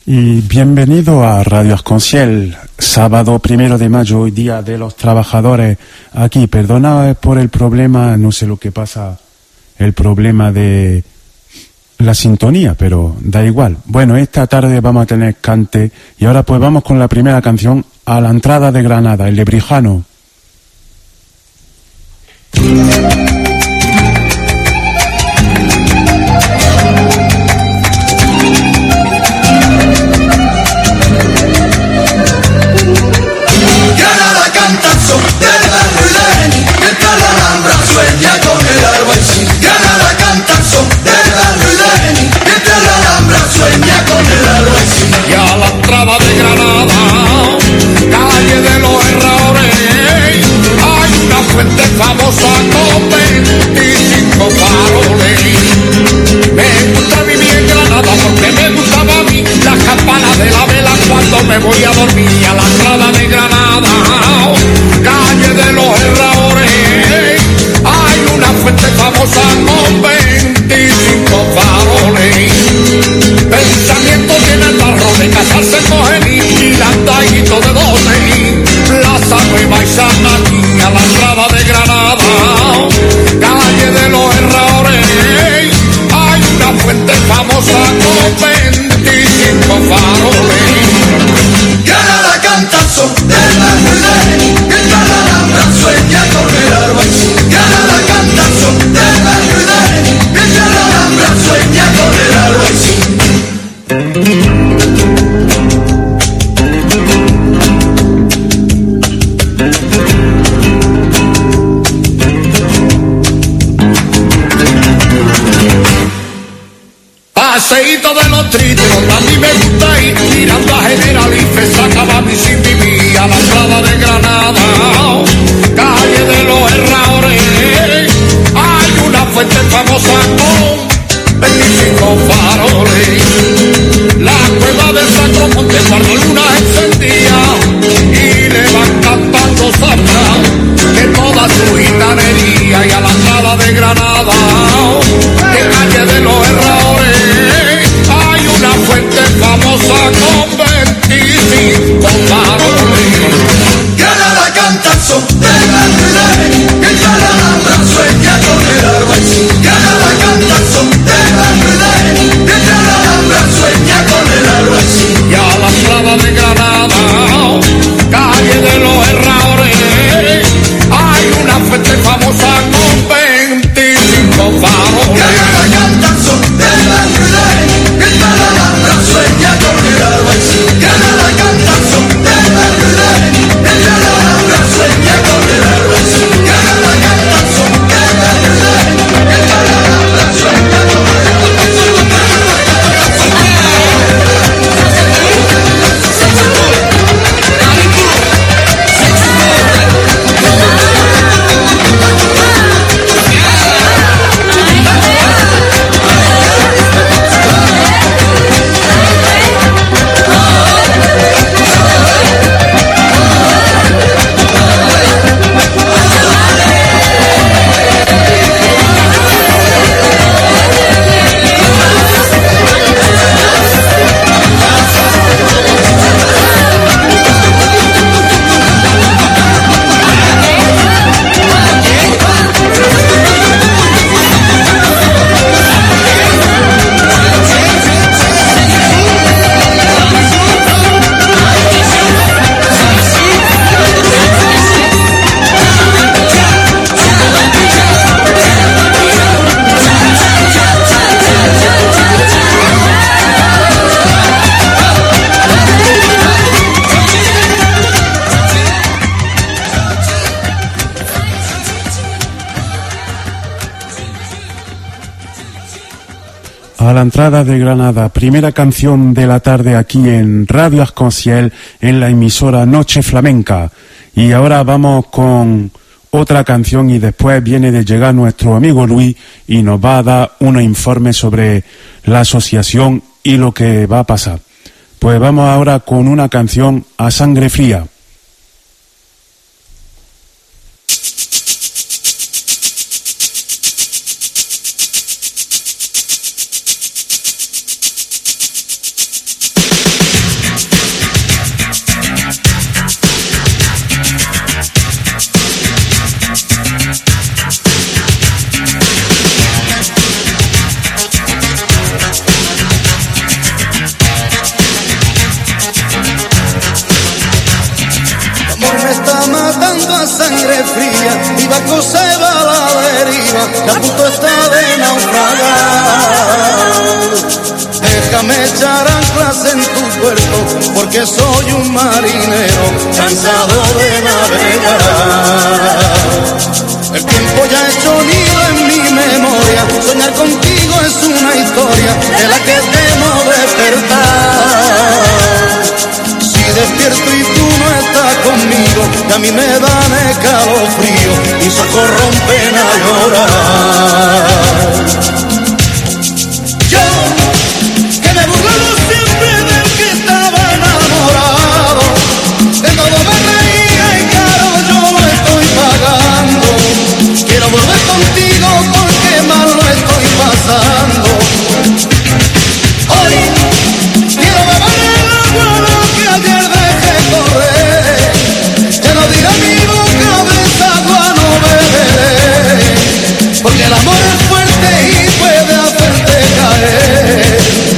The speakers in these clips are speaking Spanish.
Y bienvenido a Radio Arconciel, sábado 1 de mayo, hoy día de los trabajadores aquí. Perdona por el problema, no sé lo que pasa, el problema de la sintonía, pero da igual. Bueno, esta tarde vamos a tener cante y ahora pues vamos con la primera canción, A la entrada de Granada, el Lebrijano. Y a la entrada de Granada, calle de los Herradores, hay una fuente famosa con 25 faroles. Me gusta vivir en Granada porque me gustaba a mí las campanas de la vela cuando me voy a dormir. A la entrada de Granada, calle de los Herradores, hay una fuente famosa con 25 faroles. Pensamiento tiene el barro de casarse con él y landadito de 12. Plaza Nueva y San Martín, a la entrada de Granada, calle de los Herradores, hay una fuente famosa con 25 faroles. Granada canta el son de la Rudeni, mientras la Alhambra sueña con el Albaicín. Granada canta el son de la Rudeni, mientras la Alhambra sueña con el Albaicín. Paseíto de los tríteros, a mí me gusta ir mirando a Generalife, sacaba mi sin vivir. A la entrada de Granada, calle de los Herradores, hay una fuente famosa con 25 faroles. La cueva del Sacro Monte cuando luna encendía y le van cantando zambra de toda su gitanería. Y a la entrada de Granada, de calle de los Herradores, hay una fuente famosa con 25 faroles. Granada canta el son de la Rudeni, mientras la Alhambra sueña con el Albaicín. Granada canta el son de la Rudeni, mientras la Alhambra sueña con el Albaicín. Y a la entrada de Granada, calle de los Herradores, hay una fuente famosa con 25 faroles. Granada canta el son de la Rudeni, mientras la Alhambra sueña con el Albaicín. Granada canta el son de la Rudeni, mientras la Alhambra sueña con el Albaicín. Granada canta el son de la Rudeni, mientras la Alhambra sueña con el A la entrada de Granada, primera canción de la tarde aquí en Radio Arconciel, en la emisora Noche Flamenca. Y ahora vamos con otra canción y después viene de llegar nuestro amigo Luis y nos va a dar un informe sobre la asociación y lo que va a pasar. Pues vamos ahora con una canción a sangre fría. mi barco se va a la deriva, que a punto está de naufragar. Déjame echar anclas en tu puerto, porque soy un marinero cansado de navegar. El tiempo ya ha hecho nido en mi memoria, soñar contigo es una historia de la que temo despertar. Si despierto y tú no estás conmigo, que a mí me dan escalofrío, mis ojos rompen a llorar. Yo, que me burlaba siempre del que estaba enamorado, de todo me reía y claro yo lo estoy pagando. Quiero volver contigo porque mal lo estoy pasando. Hoy quiero beber el agua lo que ayer dejé correr. Ya no dirá mi boca de esa agua no beberé, porque el amor es fuerte y puede hacerte caer.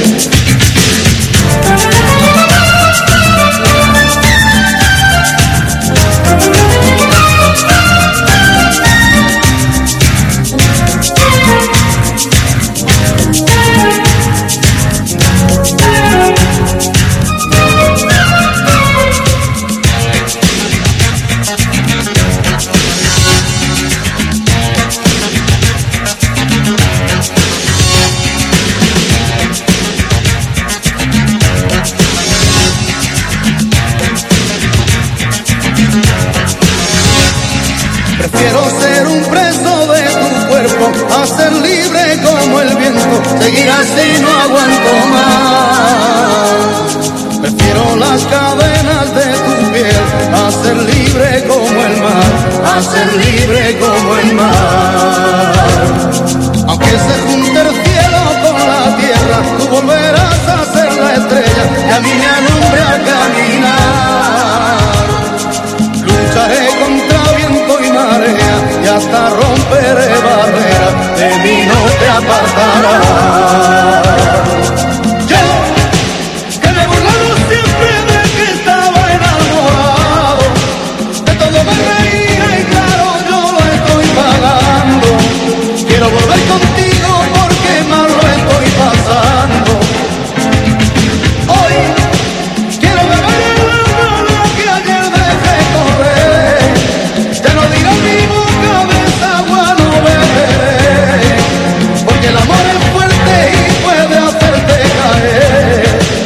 Prefiero ser un preso de tu cuerpo a ser libre como el viento, seguir así no aguanto más. Prefiero las cadenas de tu piel a ser libre como el mar, a ser libre como el mar. Aunque se junte el cielo con la tierra, tú volverás a ser la estrella que a mí me alumbre a caminar. Lucharé contra viento y marea y hasta romperé barreras, de mí no te apartarás. Yo, que me he burlado siempre de que estaba enamorado, de todo me reía y claro yo lo estoy pagando. Quiero volver contigo porque mal lo estoy pasando. Hoy quiero beber el agua lo que ayer dejé correr. Ya no dirá mi boca de esa agua no beberé, porque el amor es fuerte y puede hacerte caer.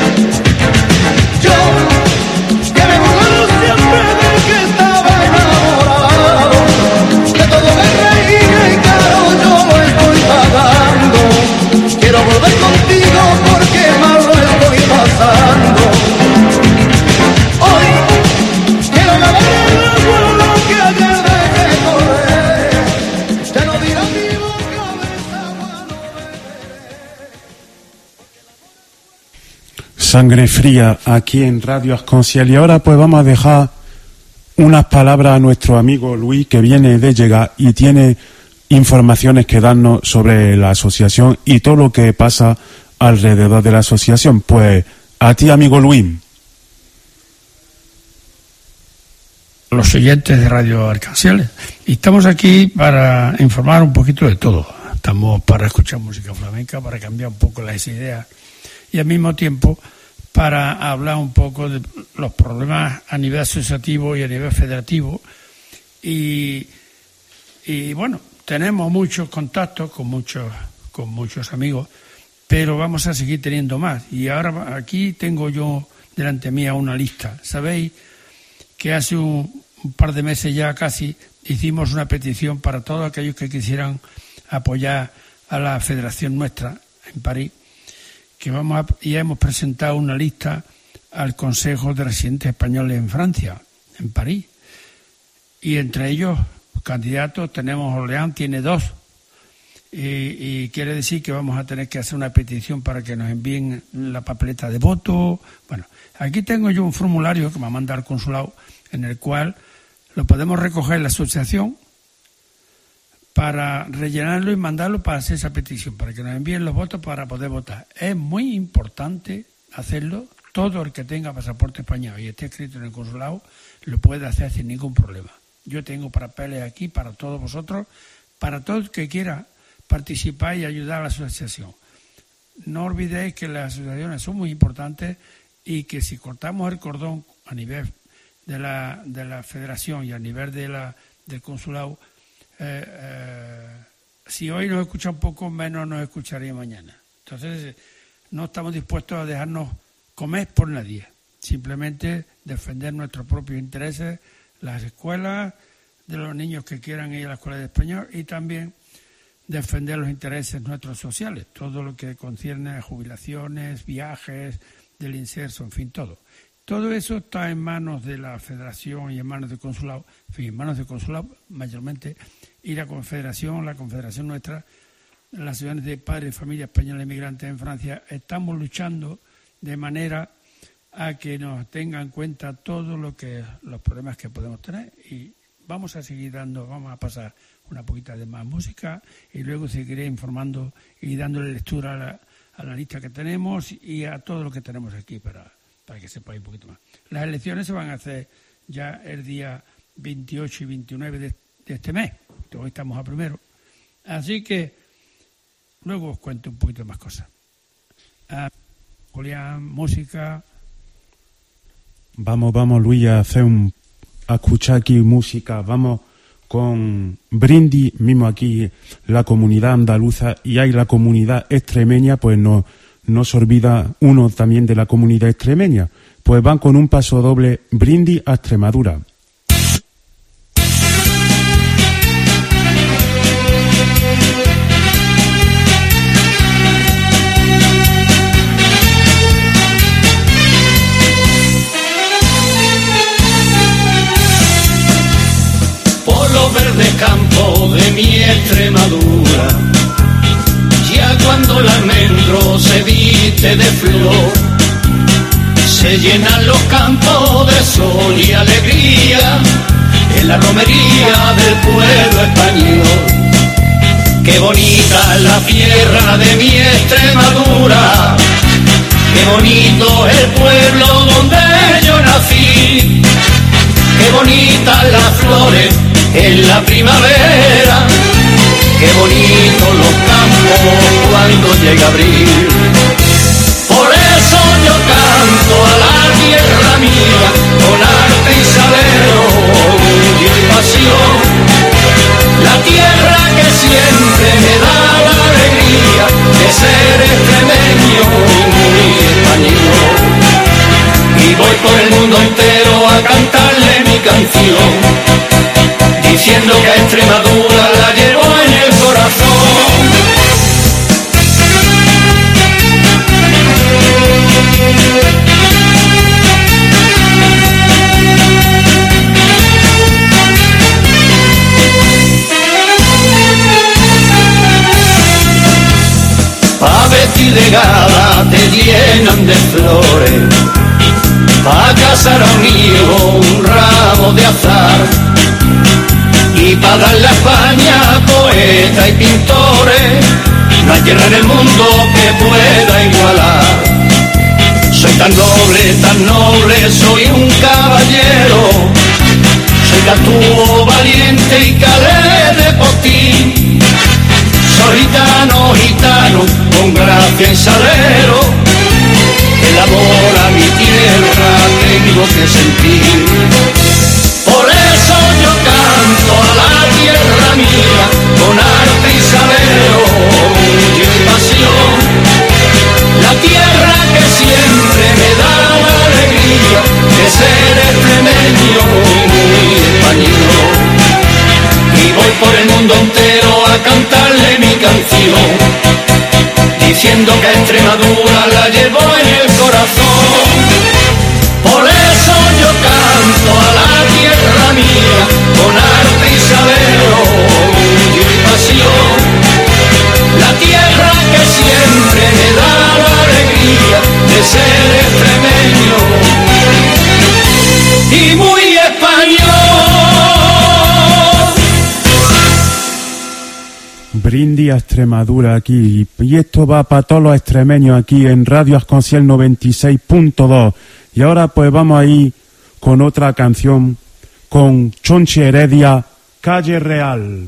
Yo, que me he burlado siempre del que estaba enamorado, de todo me reía y claro yo lo estoy pagando. Quiero volver contigo porque mal lo estoy pasando. Hoy quiero beber el agua lo que ayer dejé correr. Ya no dirá mi boca de esa agua no beberé. Sangre fría aquí en Radio Arc-en-Ciel. Y ahora pues vamos a dejar unas palabras a nuestro amigo Luis, que viene de llegar y tiene informaciones que darnos sobre la asociación y todo lo que pasa alrededor de la asociación. Pues a ti, amigo Luis. Los oyentes de Radio Arc-en-Ciel, y estamos aquí para informar un poquito de todo. Estamos para escuchar música flamenca, para cambiar un poco las ideas y al mismo tiempo para hablar un poco de los problemas a nivel asociativo y a nivel federativo. Y bueno, tenemos muchos contactos con muchos amigos, pero vamos a seguir teniendo más. Y ahora aquí tengo yo delante mía una lista. Sabéis que hace un par de meses ya casi hicimos una petición para todos aquellos que quisieran apoyar a la federación nuestra en París, que ya hemos presentado una lista al Consejo de Residentes Españoles en Francia, en París, y entre ellos candidatos tenemos Orleans, tiene 2, y quiere decir que vamos a tener que hacer una petición para que nos envíen la papeleta de voto. Bueno, aquí tengo yo un formulario que me ha mandado el consulado, en el cual lo podemos recoger en la asociación para rellenarlo y mandarlo para hacer esa petición, para que nos envíen los votos para poder votar. Es muy importante hacerlo. Todo el que tenga pasaporte español y esté escrito en el consulado lo puede hacer sin ningún problema. Yo tengo papeles aquí para todos vosotros, para todo el que quiera participar y ayudar a la asociación. No olvidéis que las asociaciones son muy importantes y que si cortamos el cordón a nivel de la federación y a nivel del consulado, si hoy nos escucha un poco, menos nos escucharía mañana. Entonces, no estamos dispuestos a dejarnos comer por nadie, simplemente defender nuestros propios intereses, las escuelas, de los niños que quieran ir a la escuela de español y también defender los intereses nuestros sociales, todo lo que concierne a jubilaciones, viajes, del inserso, en fin, todo. Todo eso está en manos de la Federación y en manos del Consulado, en fin, en manos del Consulado mayormente, y la Confederación nuestra, las asociaciones de padres de familia española inmigrantes en Francia, estamos luchando de manera a que nos tengan en cuenta todos los problemas que podemos tener y vamos a seguir vamos a pasar una poquita de más música y luego seguiré informando y dándole lectura a la lista que tenemos y a todo lo que tenemos aquí para que sepáis un poquito más. Las elecciones se van a hacer ya el día 28 y 29 de este mes, hoy estamos a primero, así que luego os cuento un poquito más cosas. Julián, música. Vamos, Luis, a escuchar aquí música. Vamos con Brindis, mismo aquí la comunidad andaluza y hay la comunidad extremeña, pues no se olvida uno también de la comunidad extremeña. Pues van con un paso doble, Brindis a Extremadura. Por los verdes campos de mi Extremadura, ya cuando el almendro se viste de flor, se llenan los campos de sol y alegría, en la romería del pueblo español. Qué bonita es la tierra de mi Extremadura, qué bonito es el pueblo donde yo nací, qué bonitas las flores en la primavera, qué bonitos los campos cuando llega abril. Por eso yo canto a la tierra mía con arte y salero, orgullo y pasión. La tierra que siempre me da la alegría de ser extremeño y muy español. Y voy por el mundo entero a cantarle mi canción, diciendo que a Extremadura la llevo en el corazón. Pa' vestir de gala te llenan de flores, pa' casar a un hijo un ramo de azar, y pa' darle a España poetas y pintores, no hay tierra en el mundo que pueda igualar. Soy tan noble, soy un caballero, soy cantúo valiente y calé de potín, soy gitano, con gracia y salero, el amor a mi tierra tengo que sentir. Por eso yo canto a la tierra mía con arte y salero, orgullo y pasión. La tierra que siempre me da la alegría de ser extremeño y muy español. Y voy por el mundo entero a cantarle mi canción, diciendo que a Extremadura la llevo en el corazón. Por eso yo canto a la tierra mía con arte y salero, orgullo y pasión. La tierra que siempre me da la alegría de ser extremeño y muy español. Brindis a Extremadura aquí, y esto va para todos los extremeños aquí en Radio Arconciel 96.2. Y ahora pues vamos a ir con otra canción con Chonchi Heredia, Calle Real.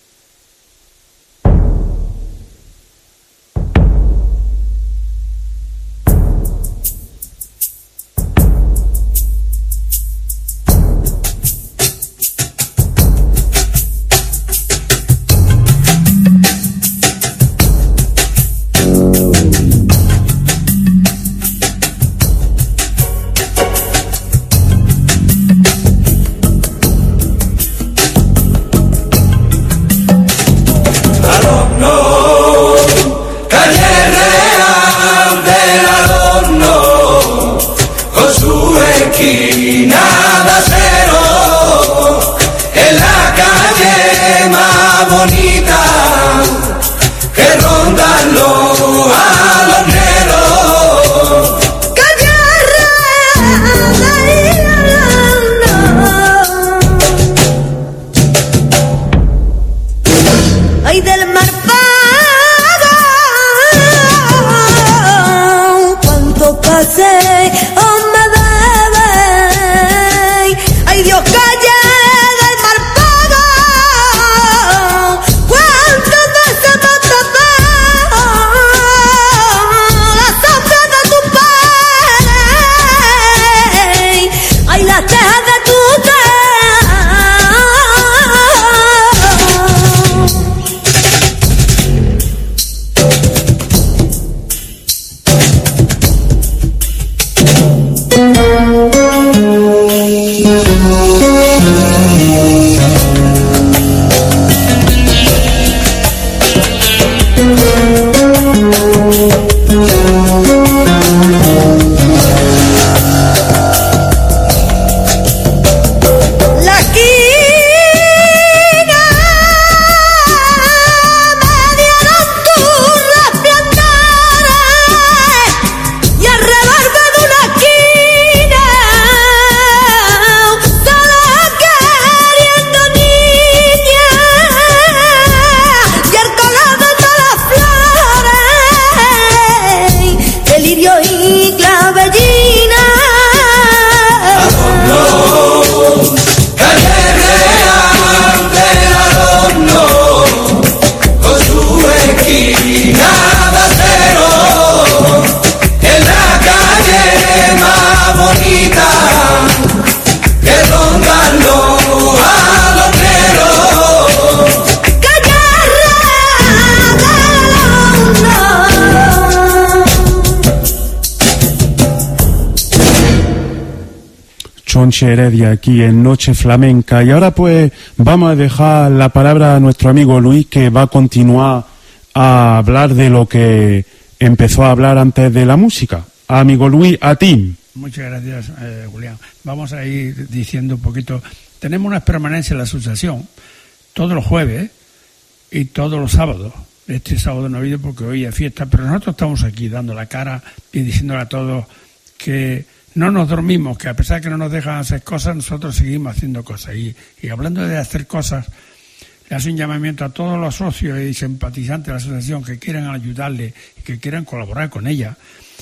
Chonchi Heredia aquí en Noche Flamenca. Y ahora pues vamos a dejar la palabra a nuestro amigo Luis, que va a continuar a hablar de lo que empezó a hablar antes de la música. Amigo Luis, a ti. Muchas gracias, Julián. Vamos a ir diciendo un poquito. Tenemos una permanencia en la asociación todos los jueves y todos los sábados. Este sábado no ha habido porque hoy es fiesta, pero nosotros estamos aquí dando la cara y diciéndole a todos que no nos dormimos, que a pesar de que no nos dejan hacer cosas, nosotros seguimos haciendo cosas. Y hablando de hacer cosas, le hace un llamamiento a todos los socios y simpatizantes de la asociación que quieran ayudarle y que quieran colaborar con ella.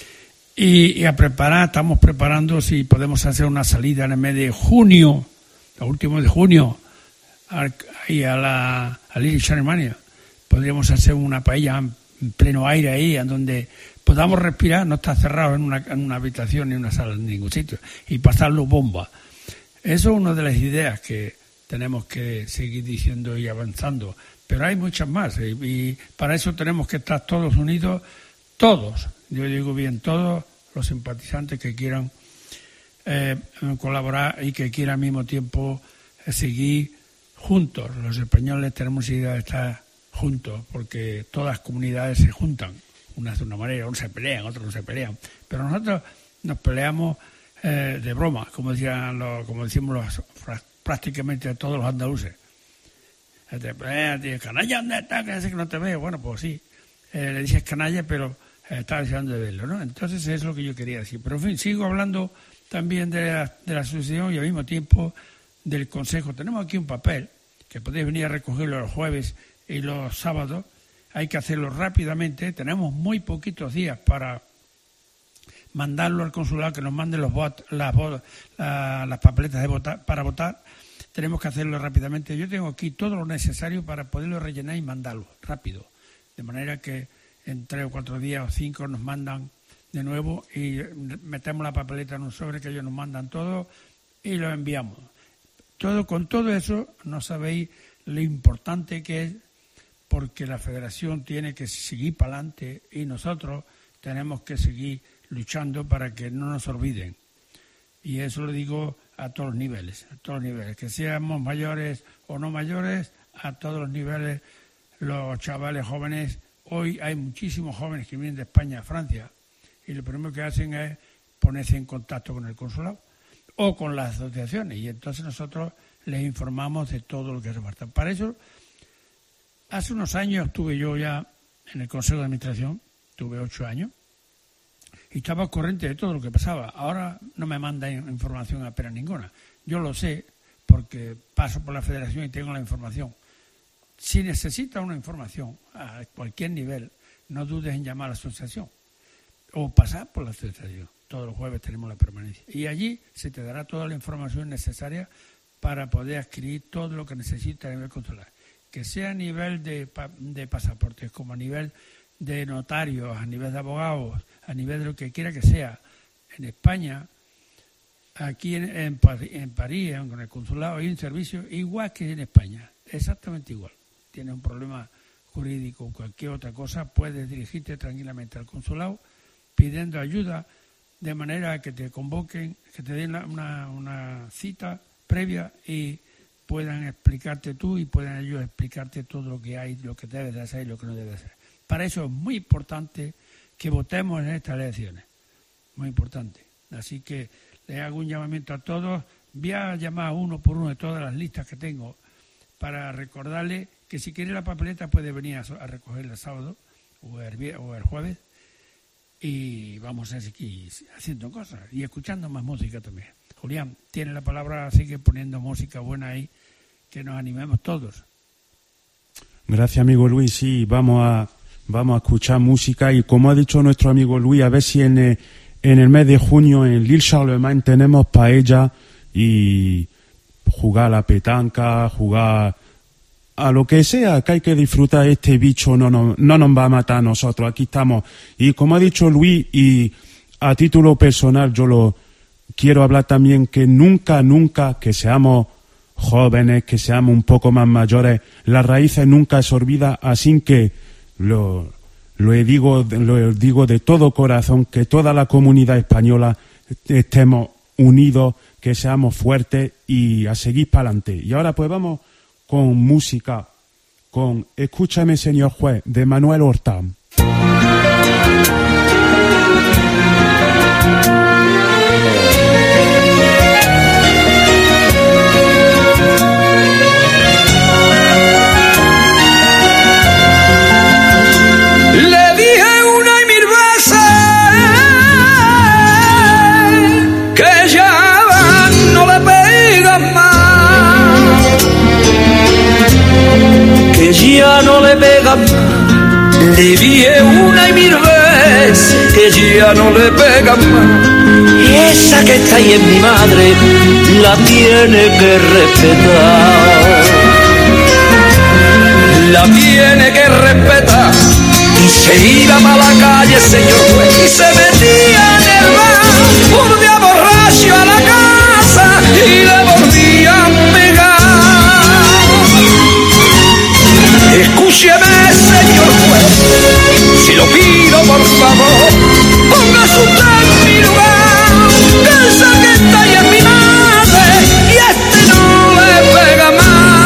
Y a preparar, estamos preparando si podemos hacer una salida en el mes de junio, los últimos de junio, ahí a la Irish Alemania. Podríamos hacer una paella en pleno aire ahí, en donde podamos respirar, no estar cerrado en una habitación ni una sala en ningún sitio, y pasarlo bomba. Eso es una de las ideas que tenemos que seguir diciendo y avanzando, pero hay muchas más, y para eso tenemos que estar todos unidos, todos, yo digo bien, todos los simpatizantes que quieran colaborar y que quieran al mismo tiempo seguir juntos. Los españoles tenemos idea de estar juntos, porque todas las comunidades se juntan, unas de una manera, unos se pelean, otros no se pelean, pero nosotros nos peleamos de broma, como decimos prácticamente todos los andaluces. Te peleas, tío, canalla, ¿dónde está? Que hace que no te veo. Bueno, pues sí, le dices canalla, pero está deseando de verlo, ¿no? Entonces es lo que yo quería decir. Pero en fin, sigo hablando también de la asociación y al mismo tiempo del consejo. Tenemos aquí un papel que podéis venir a recogerlo los jueves y los sábados. Hay que hacerlo rápidamente. Tenemos muy poquitos días para mandarlo al consulado, que nos manden las papeletas de votar, para votar. tenemos que hacerlo rápidamente. Yo tengo aquí todo lo necesario para poderlo rellenar y mandarlo rápido, de manera que en 3 o 4 días o 5 nos mandan de nuevo y metemos la papeleta en un sobre que ellos nos mandan todo y lo enviamos. Con todo eso no sabéis lo importante que es, porque la federación tiene que seguir para adelante y nosotros tenemos que seguir luchando para que no nos olviden. Y eso lo digo a todos los niveles, que seamos mayores o no mayores, a todos los niveles, los chavales jóvenes. Hoy hay muchísimos jóvenes que vienen de España a Francia y lo primero que hacen es ponerse en contacto con el consulado o con las asociaciones, y entonces nosotros les informamos de todo lo que hace falta. Para eso, hace unos años estuve yo ya en el Consejo de Administración, tuve 8 años, y estaba al corriente de todo lo que pasaba. Ahora no me mandan información apenas ninguna. Yo lo sé porque paso por la federación y tengo la información. Si necesitas una información a cualquier nivel, no dudes en llamar a la asociación o pasar por la asociación. Todos los jueves tenemos la permanencia. Y allí se te dará toda la información necesaria para poder adquirir todo lo que necesitas a nivel consular. Que sea a nivel de pasaportes, como a nivel de notarios, a nivel de abogados, a nivel de lo que quiera que sea. En España, aquí en París, en el consulado, hay un servicio igual que en España, exactamente igual. Tienes un problema jurídico o cualquier otra cosa, puedes dirigirte tranquilamente al consulado pidiendo ayuda, de manera que te convoquen, que te den una cita previa y puedan explicarte tú y puedan ellos explicarte todo lo que hay, lo que debes de hacer y lo que no debes hacer. Para eso es muy importante que votemos en estas elecciones, muy importante. Así que les hago un llamamiento a todos. Voy a llamar uno por uno de todas las listas que tengo para recordarle que si quiere la papeleta puede venir a recogerla el sábado o el jueves, y vamos a seguir haciendo cosas y escuchando más música también. Julián, tiene la palabra, sigue poniendo música buena ahí, que nos animemos todos. Gracias, amigo Luis. Sí, vamos a escuchar música, y como ha dicho nuestro amigo Luis, a ver si en el mes de junio en L'Île Charlemagne tenemos paella y jugar a la petanca, jugar a lo que sea, que hay que disfrutar. Este bicho no nos va a matar a nosotros, aquí estamos. Y como ha dicho Luis, y a título personal yo lo quiero hablar también, que nunca, que seamos jóvenes, que seamos un poco más mayores, las raíces nunca se olvidan, así que lo digo de todo corazón, que toda la comunidad española estemos unidos, que seamos fuertes y a seguir para adelante. Y ahora pues vamos con música, con Escúchame señor juez, de Manuel Horta. Ya no le pega más. Le dije una y mil veces que ya no le pega más. Esa que está ahí en mi madre la tiene que respetar. La tiene que respetar. Y se iba para la calle, señor juez, y se metía en el bar, volvía borracho a la casa y le volvía a pegar. Escúcheme, señor juez, si lo pido por favor, póngase usted en mi lugar, que esa que está ahí en mi madre y este no le pega más.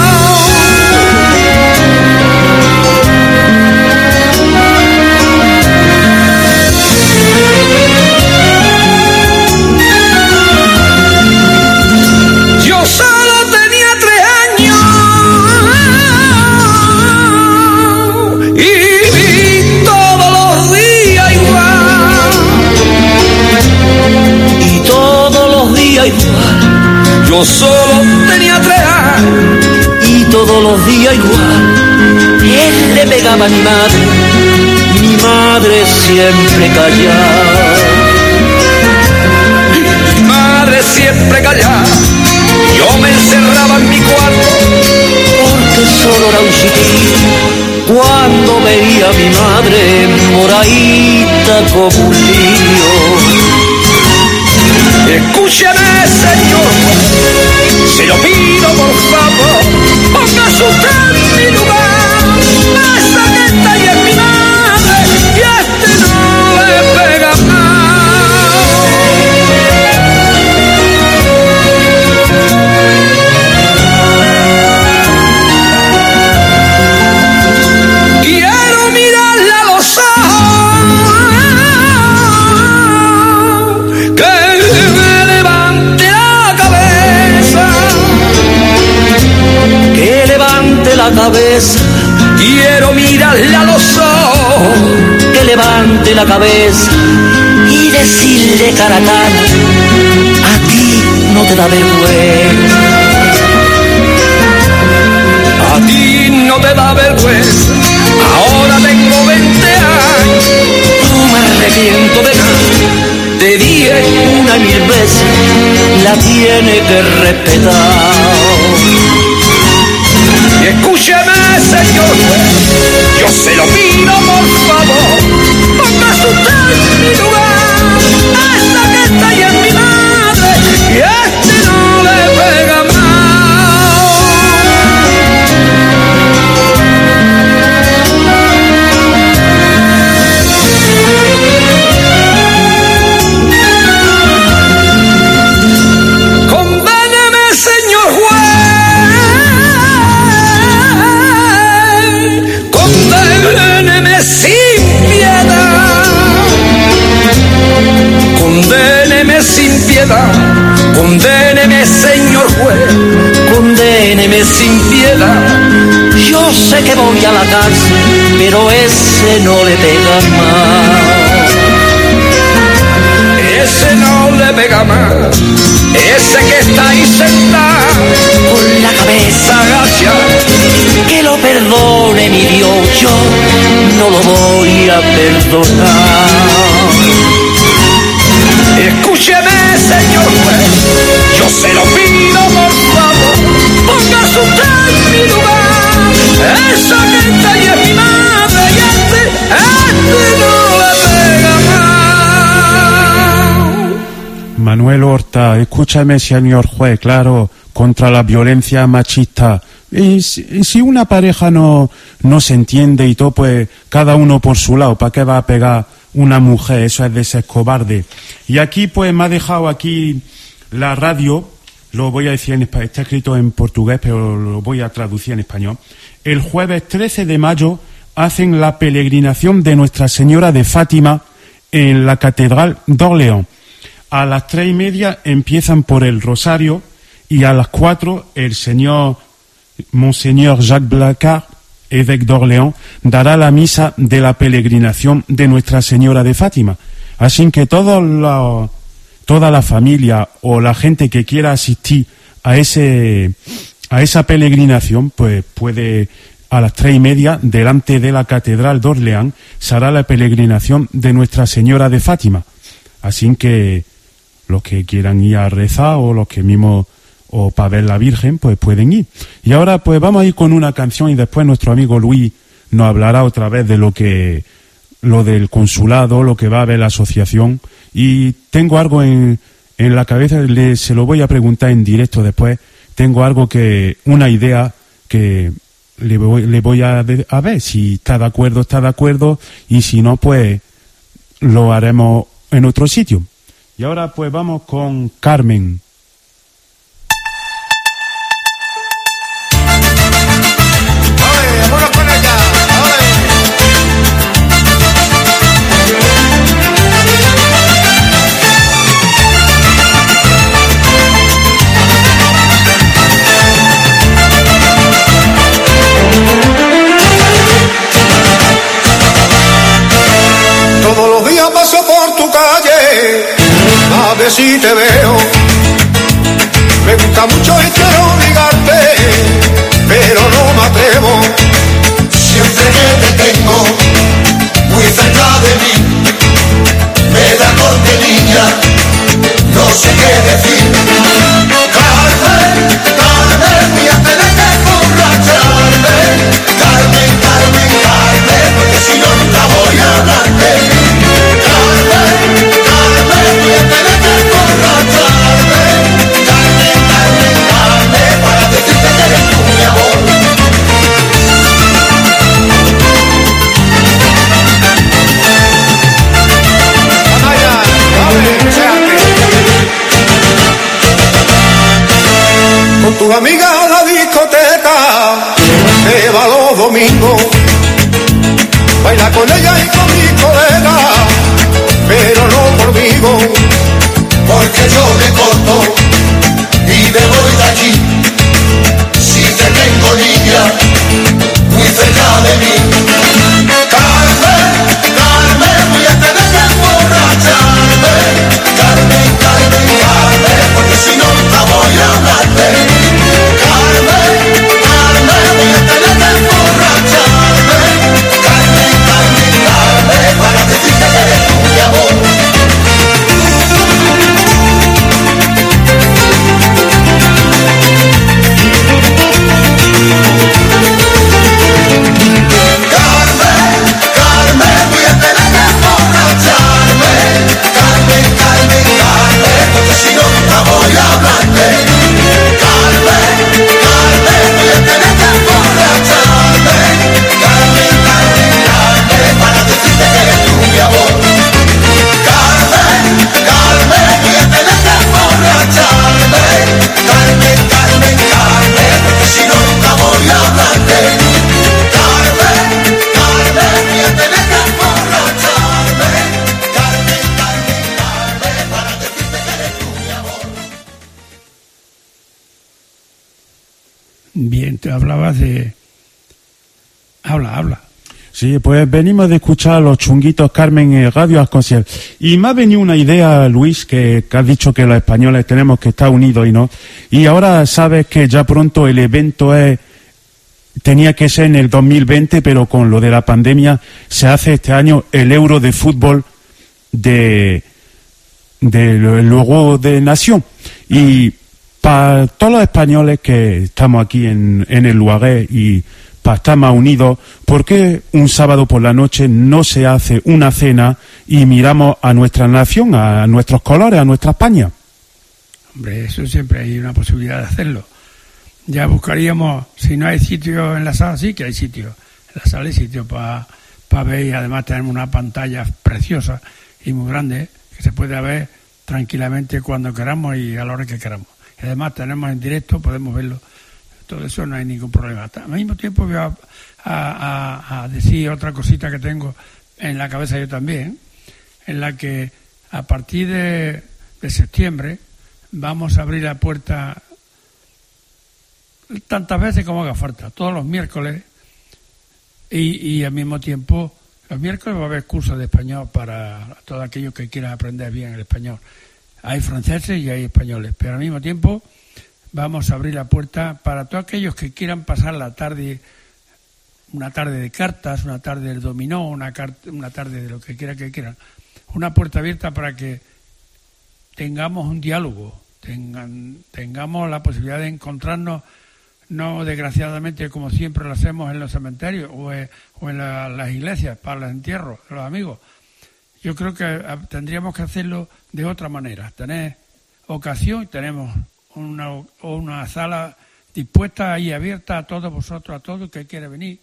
Yo solo tenía 3 años y vi todos los días igual. Y todos los días igual. Yo solo tenía 3 años y todos los días igual. Él le pegaba a mi madre siempre callada. Mi madre siempre callada. Yo me encerraba en mi cuarto porque solo era un chiquillo cuando veía a mi madre moradita como un lío. Escúcheme, señor, se lo pido por favor, póngase usted en mi lugar. Esa que está ahí es mi madre y este no le pega más. Quiero mirarle a los ojos, que me levante la cabeza, que levante la cabeza. Quiero mirarle a los ojos, que levante la cabeza y decirle cara a cara, a ti no te da vergüenza, a ti no te da vergüenza. Ahora tengo 20 años, no me arrepiento de nada. Te dije una y 1000 veces, la tiene que respetar. Y escúcheme, señor juez, yo se lo pido por favor, póngase usted en mi lugar. Esa que está ahí es mi madre y este no le pega más. Condéneme sin piedad, condéneme, señor juez, condéneme sin piedad. Yo sé que voy a la cárcel, pero ese no le pega más. Ese no le pega más. Ese que está ahí sentado, con la cabeza agachada, que lo perdone mi Dios, yo no lo voy a perdonar. Escúcheme, señor juez, yo se lo pido por favor, póngase usted en mi lugar. Esa que está ahí es mi madre y este no le pega más. Manuel Horta, escúchame, señor juez, claro, contra la violencia machista. Y si una pareja no se entiende y todo, pues cada uno por su lado, ¿para qué va a pegar una mujer? Eso es de ser cobarde. Y aquí pues me ha dejado aquí la radio, lo voy a decir en español, está escrito en portugués, pero lo voy a traducir en español. El jueves 13 de mayo hacen la peregrinación de Nuestra Señora de Fátima en la Catedral d'Orléans. A las 3:30 empiezan por el Rosario y a las 4 el Monseñor Jacques Blacard, évêque d'Orléans, dará la misa de la peregrinación de Nuestra Señora de Fátima. Así que toda la familia o la gente que quiera asistir a esa peregrinación, pues puede, a las 3:30, delante de la Catedral d'Orléans, se hará la peregrinación de Nuestra Señora de Fátima. Así que los que quieran ir a rezar o los que mismos o para ver la Virgen, pues pueden ir. Y ahora pues vamos a ir con una canción y después nuestro amigo Luis nos hablará otra vez de lo del consulado, lo que va a ver la asociación. Y tengo algo en la cabeza, se lo voy a preguntar en directo después. Tengo algo una idea que le voy a ver si está de acuerdo, y si no, pues lo haremos en otro sitio. Y ahora pues vamos con Carmen. Todos los días paso por tu calle a ver si te veo. Me gusta mucho y quiero obligarte, pero no me atrevo. Siempre que te tengo muy cerca de mí, me da corte niña, no sé qué decir. Carmen, domingo, baila con ella y con mi colega, pero no conmigo, porque yo me corto y me voy de aquí. Si te tengo niña, muy cerca de mí. Carmen, Carmen, voy a tener que emborracharme. Carmen, Carmen, Carmen, porque si no nunca voy a hablarte. Carmen, Carmen, voy a tener que emborracharme. Carmen, Carmen, Carmen, para decirte que eres tú mi amor. Bien, te hablabas de... Habla. Sí, pues venimos de escuchar a los chunguitos Carmen en Radio Arconciel. Y me ha venido una idea, Luis, que has dicho que los españoles tenemos que estar unidos y no. Y ahora sabes que ya pronto el evento tenía que ser en el 2020, pero con lo de la pandemia se hace este año el Euro de fútbol del luego de Nación. Y para todos los españoles que estamos aquí en el Loiret y para estar más unidos, ¿por qué un sábado por la noche no se hace una cena y miramos a nuestra nación, a nuestros colores, a nuestra España? Hombre, eso siempre hay una posibilidad de hacerlo. Ya buscaríamos, si no hay sitio en la sala, sí que hay sitio. En la sala hay sitio para ver, y además tenemos una pantalla preciosa y muy grande que se puede ver tranquilamente cuando queramos y a la hora que queramos. Y además tenemos en directo, podemos verlo. Todo eso no hay ningún problema. Al mismo tiempo voy a decir otra cosita que tengo en la cabeza yo también, en la que a partir de septiembre vamos a abrir la puerta tantas veces como haga falta, todos los miércoles, y al mismo tiempo los miércoles va a haber cursos de español para todos aquellos que quieran aprender bien el español. Hay franceses y hay españoles, pero al mismo tiempo vamos a abrir la puerta para todos aquellos que quieran pasar la tarde, una tarde de cartas, una tarde del dominó, una tarde de lo que quieran. Una puerta abierta para que tengamos un diálogo, tengamos la posibilidad de encontrarnos, no desgraciadamente como siempre lo hacemos en los cementerios o en las iglesias para los entierros de los amigos. Yo creo que tendríamos que hacerlo de otra manera, tener ocasión, tenemos una sala dispuesta y abierta a todos vosotros, a todo el que quiera venir,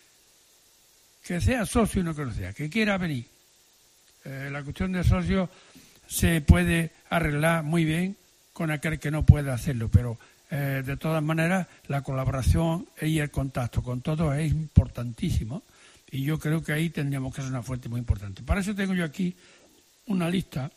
que sea socio y no que no sea, que quiera venir. La cuestión de socio se puede arreglar muy bien con aquel que no puede hacerlo, pero de todas maneras la colaboración y el contacto con todos es importantísimo, y yo creo que ahí tendríamos que hacer una fuente muy importante. Para eso tengo yo aquí una lista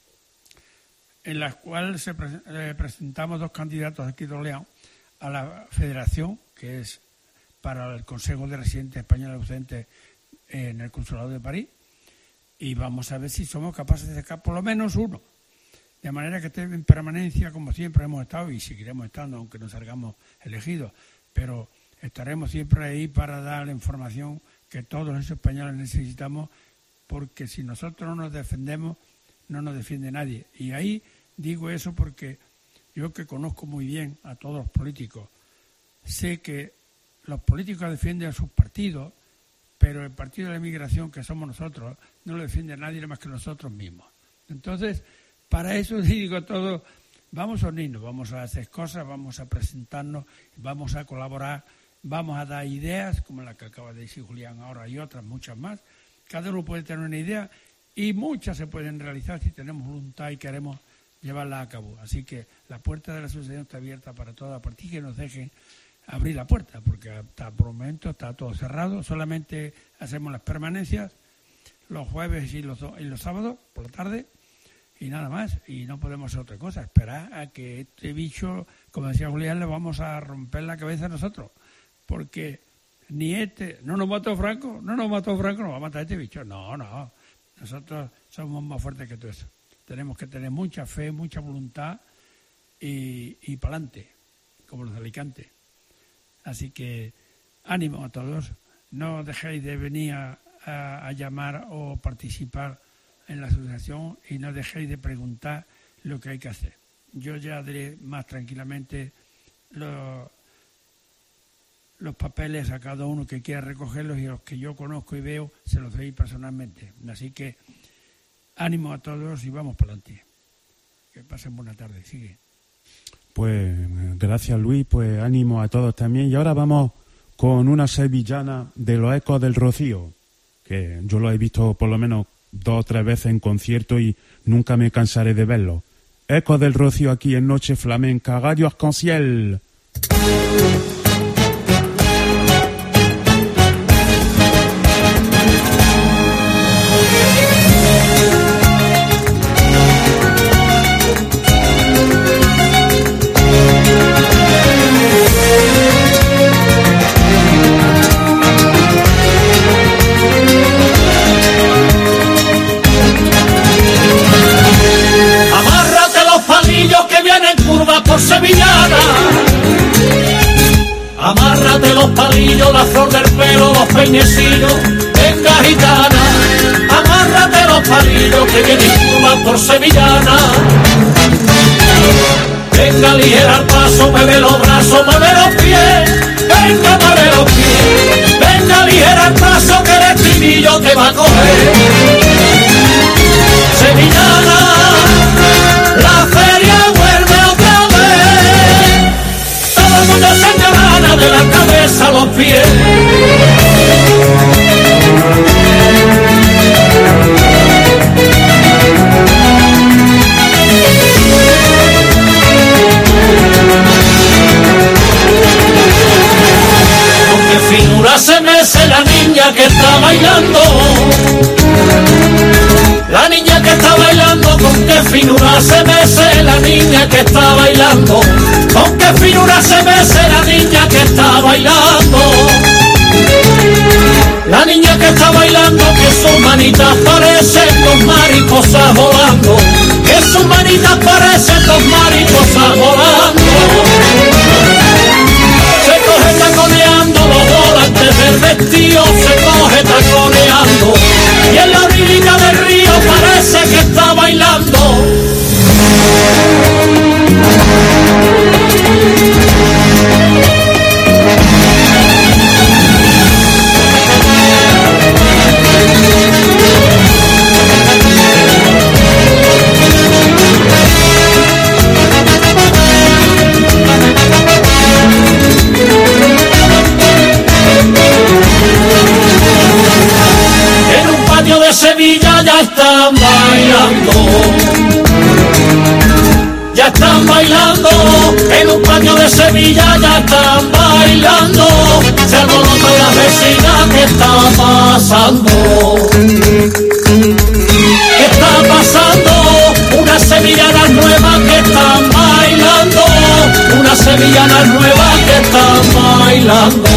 en la cual presentamos dos candidatos aquí de León a la Federación, que es para el Consejo de Residentes Españoles ausentes en el Consulado de París, y vamos a ver si somos capaces de sacar por lo menos uno, de manera que esté en permanencia como siempre hemos estado y seguiremos estando, aunque no salgamos elegidos, pero estaremos siempre ahí para dar la información que todos los españoles necesitamos, porque si nosotros no nos defendemos, no nos defiende nadie. Y ahí digo eso porque yo, que conozco muy bien a todos los políticos, sé que los políticos defienden a sus partidos, pero el partido de la inmigración, que somos nosotros, no lo defiende a nadie más que nosotros mismos. Entonces, para eso digo a todos, vamos a unirnos, vamos a hacer cosas, vamos a presentarnos, vamos a colaborar, vamos a dar ideas, como la que acaba de decir Julián ahora, y otras muchas más. Cada uno puede tener una idea y muchas se pueden realizar si tenemos voluntad y queremos llevarla a cabo. Así que la puerta de la asociación está abierta para todos, a partir que nos dejen abrir la puerta, porque hasta por el momento está todo cerrado. Solamente hacemos las permanencias los jueves y los sábados por la tarde, y nada más. Y no podemos hacer otra cosa, esperar a que este bicho, como decía Julián, le vamos a romper la cabeza a nosotros, porque ni no nos mató Franco, nos va a matar este bicho. No, nosotros somos más fuertes que todo eso. Tenemos que tener mucha fe, mucha voluntad y para adelante, como los de Alicante. Así que ánimo a todos, no dejéis de venir a llamar o participar en la asociación, y no dejéis de preguntar lo que hay que hacer. Yo ya diré más tranquilamente los papeles a cada uno que quiera recogerlos, y a los que yo conozco y veo se los doy personalmente. Así que ánimo a todos y vamos para adelante. Que pasen buena tarde. Sigue. Pues gracias, Luis, pues ánimo a todos también. Y ahora vamos con una sevillana de los Ecos del Rocío, que yo lo he visto por lo menos 2 o 3 veces en concierto y nunca me cansaré de verlo. Ecos del Rocío aquí en Noche Flamenca, Radio Arc-en-Ciel. Por sevillana, amárrate los palillos, la flor del pelo, los peinecillos, venga gitana, amárrate los palillos que vienen curvas por sevillana, venga ligera al paso, mueve los brazos, mueve los pies, venga mueve los pies, venga ligera al paso que el estribillo te va a coger, sevillana, la feria vuelve otra vez, todo el mundo se engalana de la cabeza a los pies. Con qué finura se mece la niña que está bailando. La niña que está bailando, con qué finura se mece la niña que está bailando, con qué finura se mece la niña que está bailando. La niña que está bailando, que sus manitas parecen 2 mariposas volando, que sus manitas parecen 2 mariposas volando. Se coge taconeando los volantes del vestido, se coge taconeando, y en la orillita del río parece que está bailando. De Sevilla ya están bailando, ya están bailando, en un patio de Sevilla ya están bailando, se alborota la vecina. ¿Qué está pasando? ¿Qué está pasando? Unas sevillanas nuevas que están bailando, unas sevillanas nuevas que están bailando,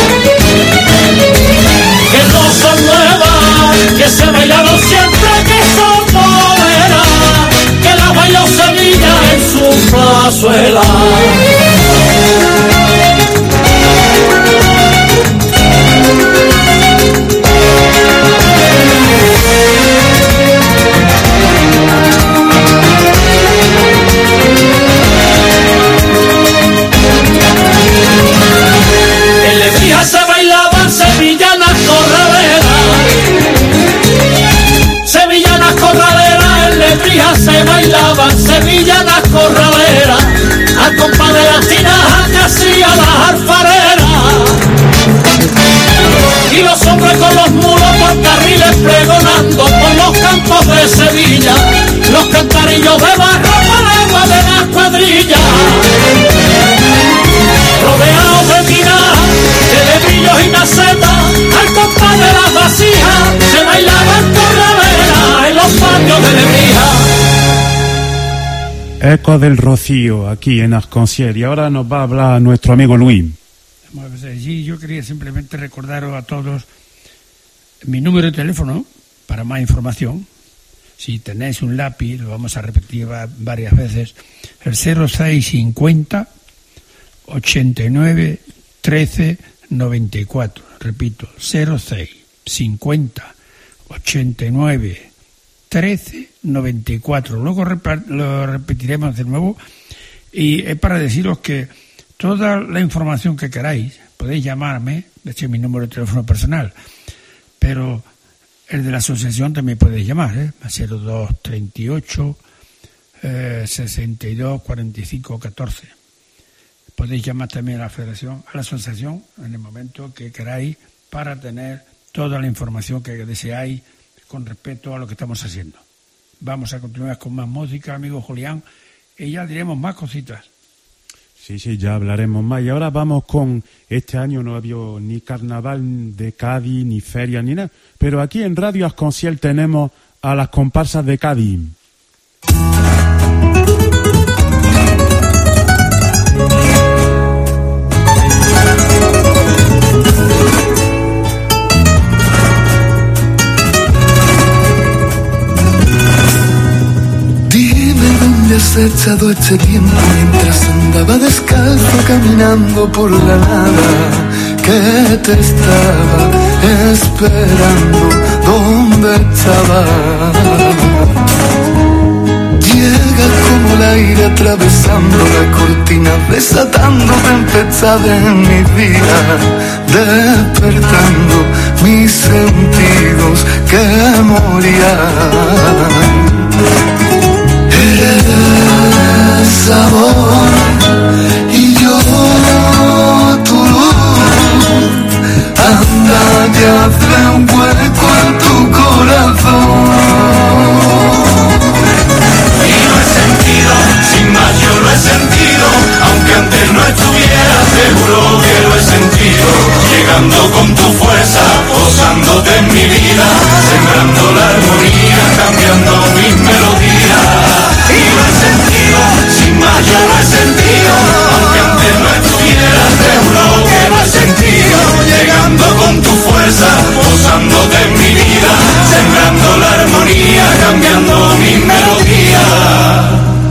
que no son nuevas, que se bailaron siempre, que son moderas, que la bailó Sevilla en su plazuela. En Lebrija se bailaban sevillanas corraleras, sevillanas corraleras, en Lebrija se bailaban sevillanas corraleras, al compás de las tinajas que hacía las alfareras, y los hombres con los mulos por carriles pregonando por los campos de Sevilla, los cantarillos de barro por agua de las cuadrillas, rodeados de Ecos del Rocío, aquí en Arconciel. Y ahora nos va a hablar nuestro amigo Luis. Sí, yo quería simplemente recordaros a todos mi número de teléfono para más información. Si tenéis un lápiz, lo vamos a repetir varias veces, el 0650 89 13 94. Repito, 0650 89 13 94. Luego lo repetiremos de nuevo, y es para deciros que toda la información que queráis podéis llamarme. De hecho, mi número de teléfono personal, pero el de la asociación también podéis llamar, a 0238 62 45 14. Podéis llamar también a la federación, a la asociación, en el momento que queráis, para tener toda la información que deseáis con respecto a lo que estamos haciendo. Vamos a continuar con más música, amigo Julián, y ya diremos más cositas. Sí, ya hablaremos más. Y ahora vamos con... Este año no ha habido ni carnaval de Cádiz, ni feria, ni nada. Pero aquí en Radio Arconciel tenemos a las comparsas de Cádiz. Has echado este tiempo mientras andaba descalzo caminando por la nada, que te estaba esperando donde estaba. Llega como el aire atravesando la cortina, desatando tempestades en mi vida, despertando mis sentidos que morían. Eres sabor y yo tu luz. Anda y hazle un hueco en tu corazón. Y lo he sentido, sin más yo lo he sentido, aunque antes no estuviera, seguro que lo he sentido. Llegando con tu fuerza, posándote en mi vida, sembrando la armonía, cambiando mis melodías. Y lo he sentido, sin más yo lo he sentido, aunque antes no estuviera, seguro que lo he sentido. Llegando con tu fuerza, posándote en mi vida, sembrando la armonía, cambiando mis melodías.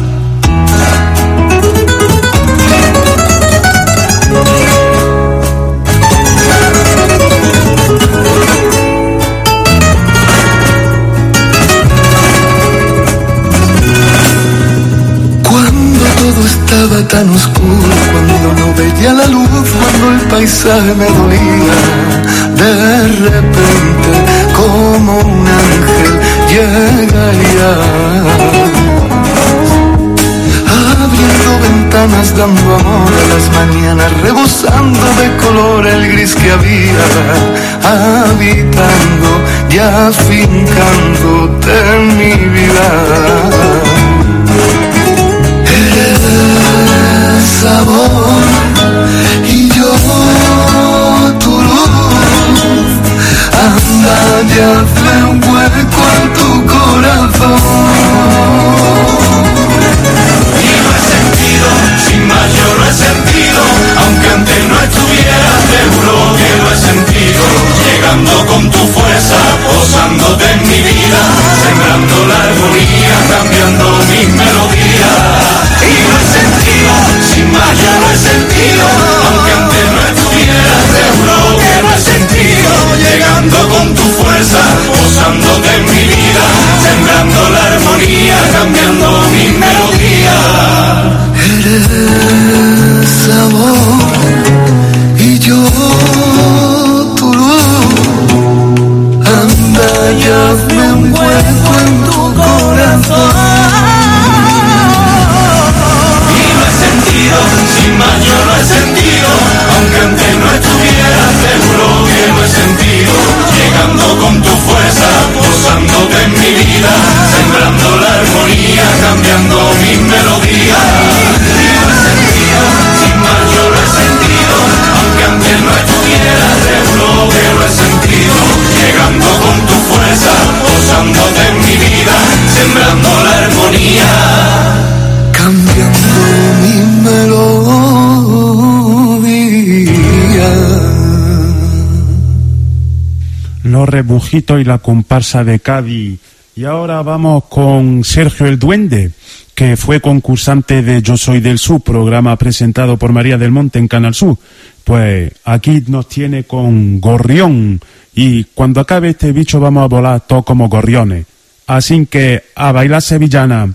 Estaba tan oscuro cuando no veía la luz, cuando el paisaje me dolía. De repente, como un ángel, llegaría, abriendo ventanas, dando amor a las mañanas, rebosando de color el gris que había, habitando y afincándote en mi vida. Sabor y yo tu luz. Anda y hazle un hueco en tu corazón. Y lo he sentido, sin más yo lo he sentido, aunque antes no estuviera, seguro que lo he sentido. Llegando con tu fuerza, posándote en mi vida, sembrando la armonía, cambiando mis melodías. Y lo he sentido, sin más yo lo he sentido, aunque antes no estuviera, seguro que lo he sentido. Llegando con tu fuerza, posándote en mi vida, sembrando la armonía, cambiando mis melodías. Eres sabor y yo tu luz. Anda y hazme un hueco en tu corazón. Sin más yo lo he sentido, aunque antes no estuviera, seguro que lo he sentido. Llegando con tu fuerza, posándote en mi vida, sembrando la armonía, cambiando mis melodías. Y lo he sentido, sin más yo lo he sentido, aunque antes no estuviera, seguro que lo he sentido. Llegando con tu fuerza, posándote en mi vida, sembrando la armonía. Los Rebujitos y la comparsa de Cádiz. Y ahora vamos con Sergio el Duende, que fue concursante de Yo Soy del Sur, programa presentado por María del Monte en Canal Sur. Pues aquí nos tiene con Gorrión, y cuando acabe este bicho vamos a volar todos como gorriones. Así que a bailar sevillana.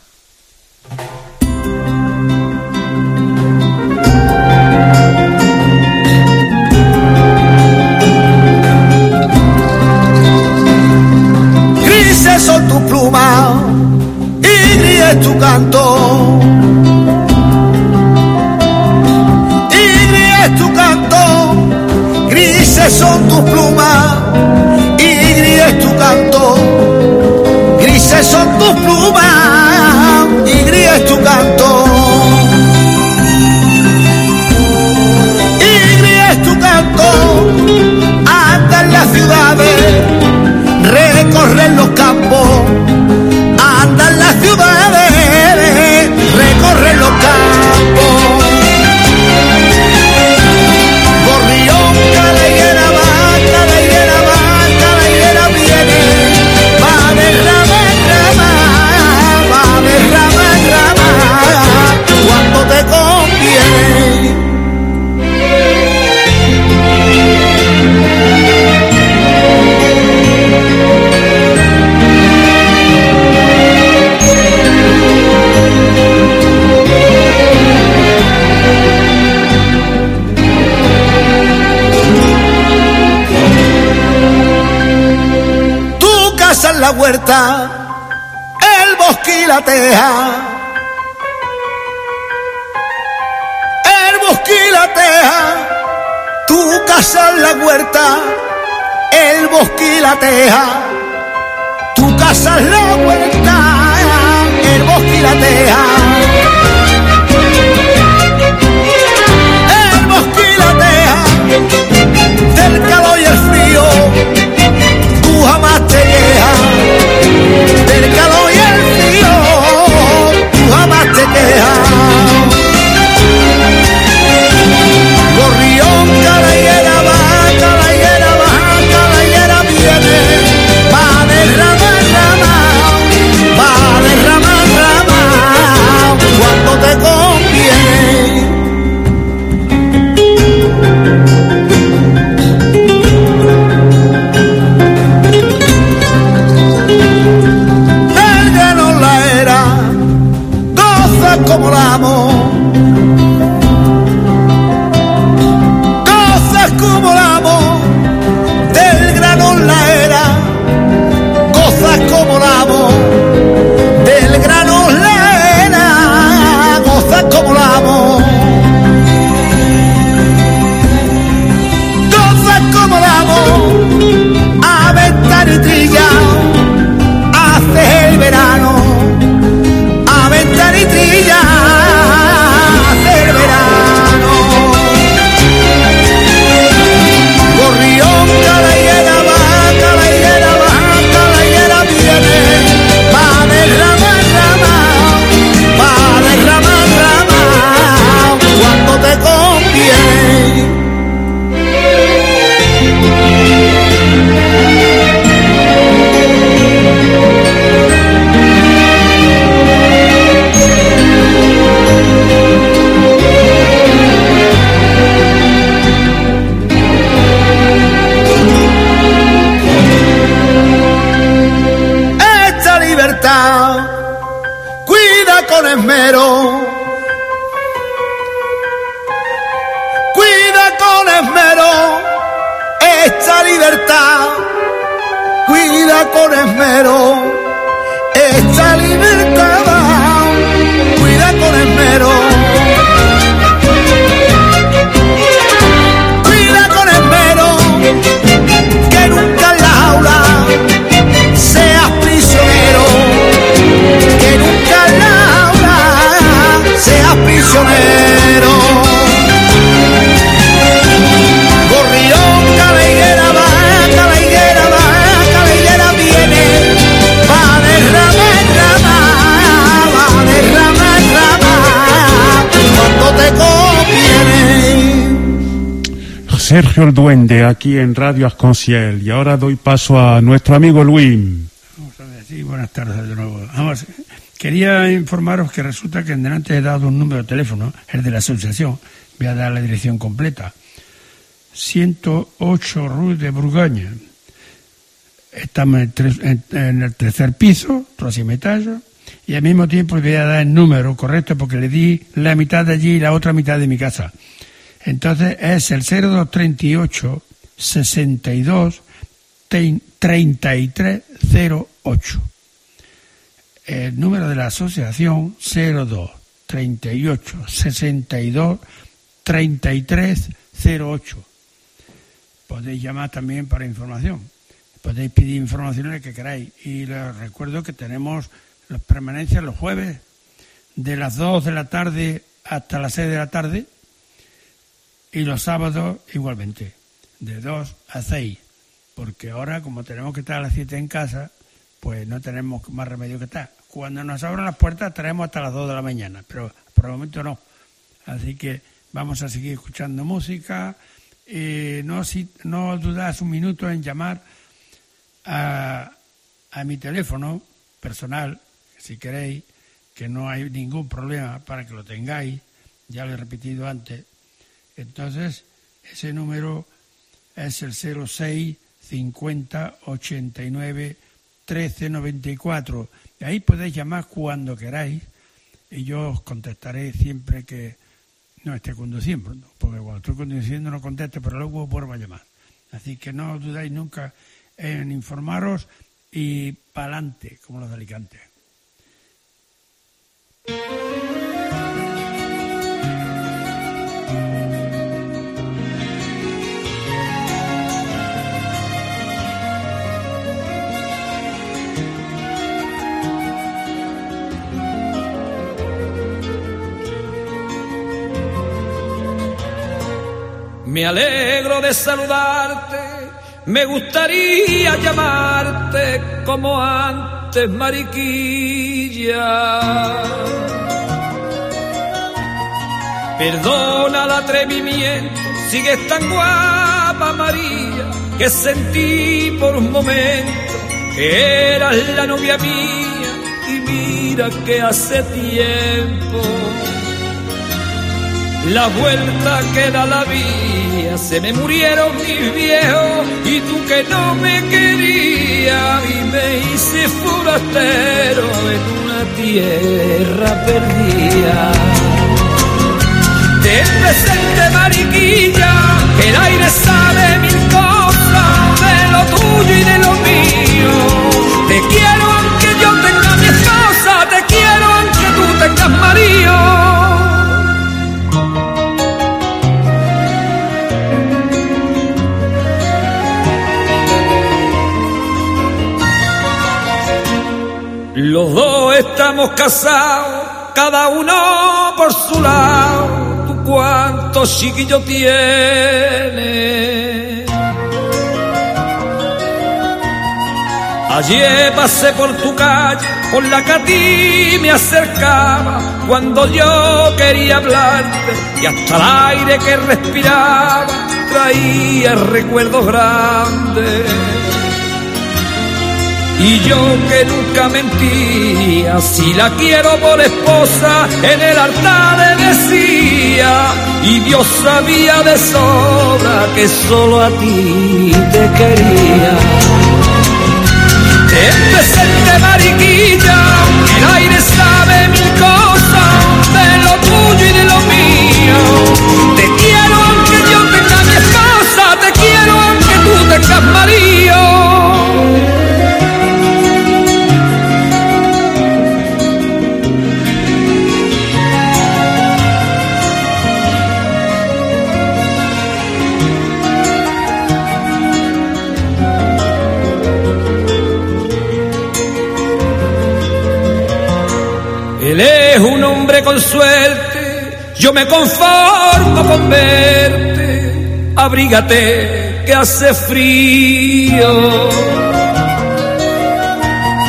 Grises son tus plumas y gris es tu canto. Y gris es tu canto. Grises son tus plumas y gris es tu canto. Grises son tus plumas y gris es tu canto. Y gris es tu canto. Anda en las ciudades, recorre los campos. Anda en las ciudades, recorre los campos. Gorrión, caleyera va, caleyera va, caleyera viene. Va de rama en rama, va de rama en rama, cuando te conviene. Tu casa en la huerta, el bosque y la teja. El bosque y la teja. Tu casa en la huerta, el bosque y la teja. Tu casa en la huerta, el bosque y la teja. El bosque y la teja, del calor y el frío, tú jamás te quejas. Del calor y el frío, tú jamás te quejas. Gorrión, caleyera va, caleyera va, caleyera viene. Va de rama en rama, va de rama en rama, cuando te conviene. El grano la era, goza como la amo. Goza como la amo, del grano la era. Goza como la amo, del grano la era. Goza como la amo. Goza como la amo, a ventana y trilla, hace el verano. A ventana y trilla, hace el verano. Gorrión, caleyera va, caleyera va, caleyera viene. Va de rama en rama, va de rama en rama, cuando te conviene. Esta libertad, cuida con esmero. Cuida con esmero. Esta libertad, cuida con esmero. Esta libertad, cuida con esmero. Cuida con esmero, que nunca en la jaula seas prisionero. Que nunca en la jaula seas prisionero. Gorrión, caleyera va, caleyera viene. Va Sergio el Duende, aquí en Radio Arconciel. Y ahora doy paso a nuestro amigo Luis. Vamos a ver, sí, buenas tardes de nuevo. Vamos, quería informaros que resulta que en delante he dado un número de teléfono, el de la asociación. Voy a dar la dirección completa. 108 Rue de Bourgogne. Estamos en el tercer piso, troisième étage, y al mismo tiempo le voy a dar el número correcto porque le di la mitad de allí y la otra mitad de mi casa. Entonces es el 0238 62 3308. El número de la asociación 0238 62 3308. Podéis llamar también para información. Podéis pedir informaciones que queráis. Y les recuerdo que tenemos las permanencias los jueves de las 2 de la tarde hasta las 6 de la tarde y los sábados igualmente, de 2 a 6. Porque ahora, como tenemos que estar a las 7 en casa, pues no tenemos más remedio que estar. Cuando nos abran las puertas estaremos hasta las 2 de la mañana, pero por el momento no. Así que vamos a seguir escuchando música. No dudáis un minuto en llamar a mi teléfono personal, si queréis, que no hay ningún problema para que lo tengáis, ya lo he repetido antes. Entonces, ese número es el 06 50 89 13 94. Y ahí podéis llamar cuando queráis y yo os contestaré siempre que no esté conduciendo, porque cuando estoy conduciendo no contesto, pero luego vuelvo a llamar. Así que no dudáis nunca en informaros y pa'lante, como los de Alicante. Me alegro de saludarte, me gustaría llamarte como antes, Mariquilla. Perdona el atrevimiento, sigues tan guapa, María, que sentí por un momento que eras la novia mía y mira que hace tiempo. La vuelta que da la vida, se me murieron mis viejos y tú que no me querías y me hice forastero en una tierra perdida. Ten presente, Mariquilla, que el aire sabe mil cosas de lo tuyo y de lo mío. Te quiero aunque yo tenga mi esposa, te quiero aunque tú tengas marido. Los dos estamos casados, cada uno por su lado. ¿Tú cuántos chiquillos tienes? Ayer pasé por tu calle, por la que a ti me acercaba, cuando yo quería hablarte y hasta el aire que respiraba traía recuerdos grandes. Y yo que nunca mentía, si la quiero por esposa, en el altar le decía, y Dios sabía de sobra que solo a ti te quería. Ten presente, Mariquilla, que el aire sabe mil cosas de lo tuyo y de lo mío. Te quiero aunque yo tenga mi esposa, te quiero aunque tú tengas marido. Él es un hombre con suerte, yo me conformo con verte. Abrígate que hace frío.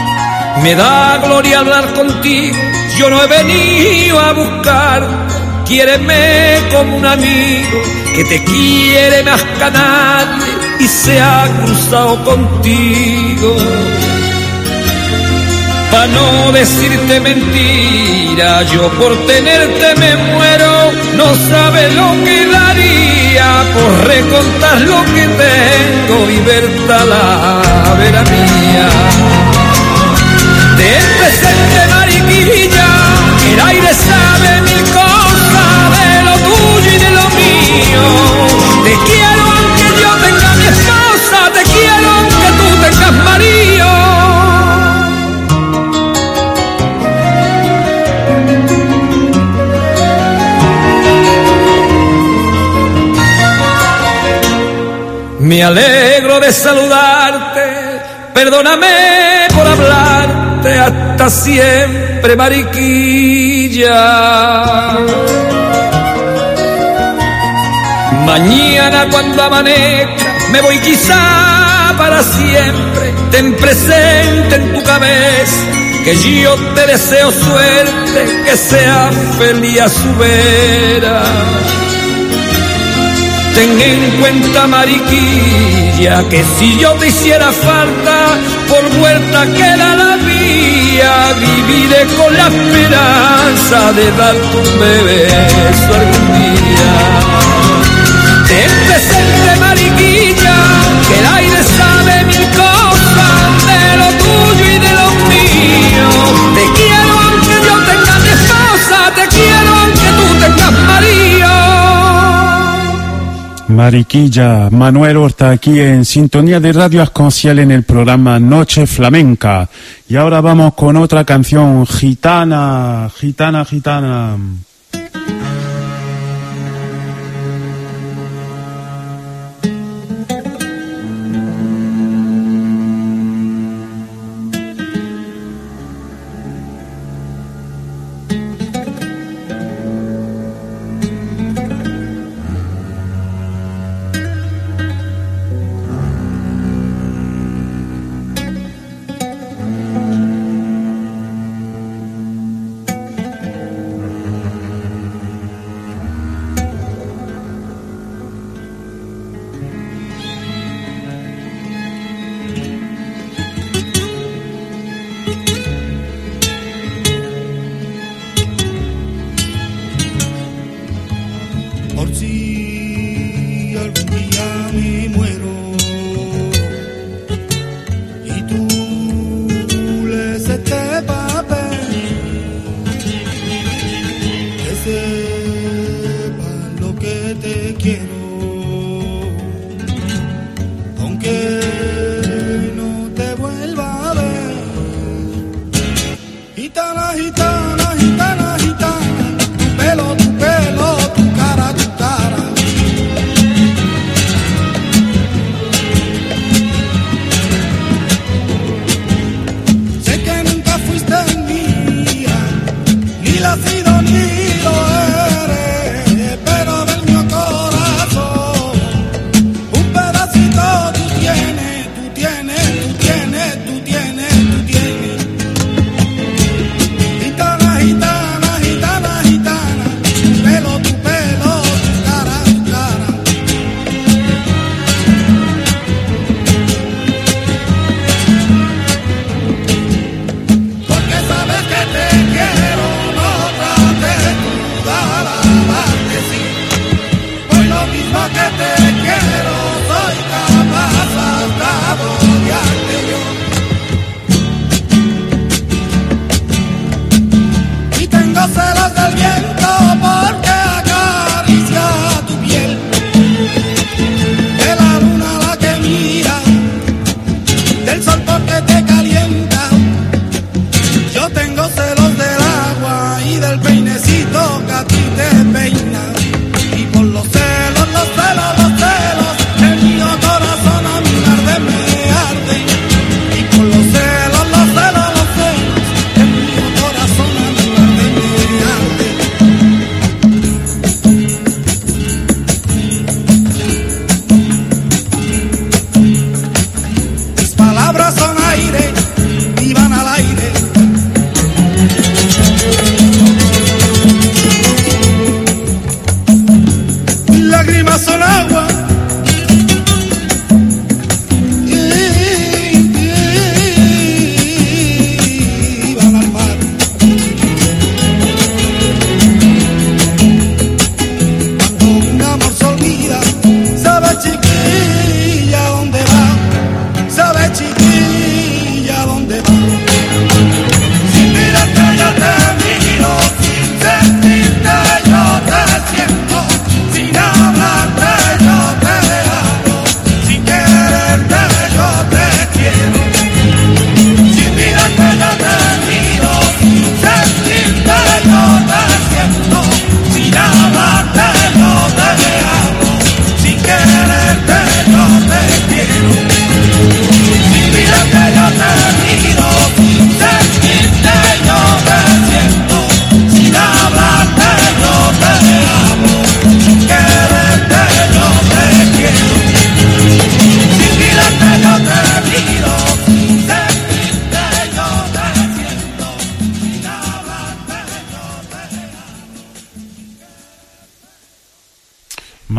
Me da gloria hablar contigo, yo no he venido a buscar quiéreme como un amigo que te quiere más que a nadie y se ha cruzado contigo. Pa' no decirte mentira, yo por tenerte me muero, no sabes lo que daría por recontar lo que tengo y verte a la vera mía. Ten presente, mariquilla, el aire sabe mil cosas de lo tuyo y de lo mío. Te quiero aunque yo tenga mi esposa, te quiero aunque tú tengas marido. Me alegro de saludarte, perdóname por hablarte, hasta siempre, mariquilla. Mañana cuando amanezca me voy quizá para siempre, ten presente en tu cabeza que yo te deseo suerte, que seas feliz a su vera. Ten en cuenta, mariquilla, que si yo te hiciera falta, por vuelta queda la mía, viviré con la esperanza de darte un beso algún día. Ten presente, mariquilla, que el aire sabe mil cosas de lo tuyo y de lo mío. Te quiero aunque yo tenga mi esposa, te quiero aunque tú tengas marido. Mariquilla, Manuel Horta aquí en sintonía de Radio Arconciel en el programa Noche Flamenca. Y ahora vamos con otra canción, Gitana, Gitana, Gitana.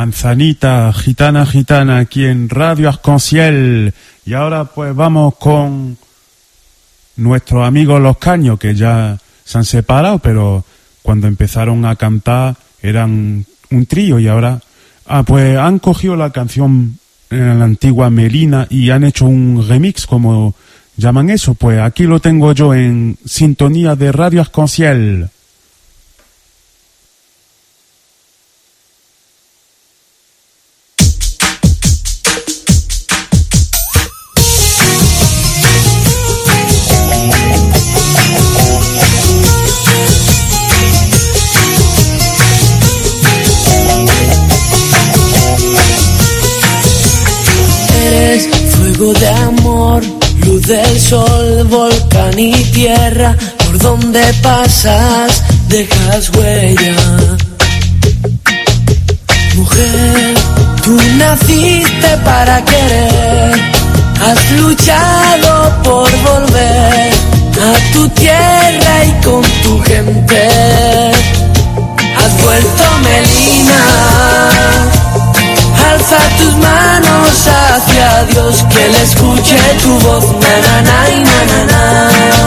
Manzanita, gitana, gitana, aquí en Radio Arc-en-Ciel. Y ahora pues vamos con nuestros amigos Los Caños, que ya se han separado, pero cuando empezaron a cantar eran un trío y ahora pues han cogido la canción la antigua Melina y han hecho un remix, como llaman eso. Pues aquí lo tengo yo en sintonía de Radio Arc-en-Ciel. De amor, luz del sol, volcán y tierra, por donde pasas dejas huella. Mujer, tú naciste para querer, has luchado por volver a tu tierra y con tu gente. Has vuelto Melina, alza tus manos hacia Dios, que le escuche tu voz, na na na y na na na.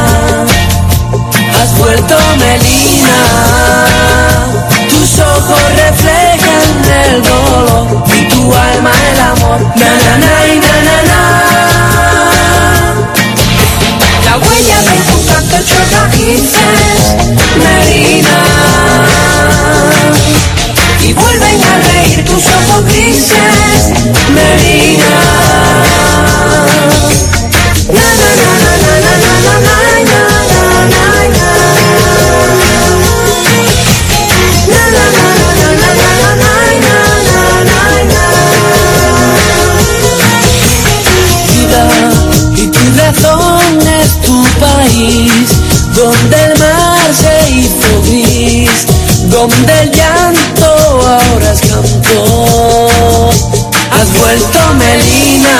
Has vuelto Melina, tus ojos reflejan el dolor y tu alma el amor, na na na y na na na. La huella de tu canto hecho raíces, Melina, y vuelven a reír tus ojos grises, Melina. Na na na na na na na na na na na na. Na na na na na na na na na. Vida y tu razón es tu país, donde el mar se hizo gris, donde el llanto ahora es canto. Has vuelto Melina,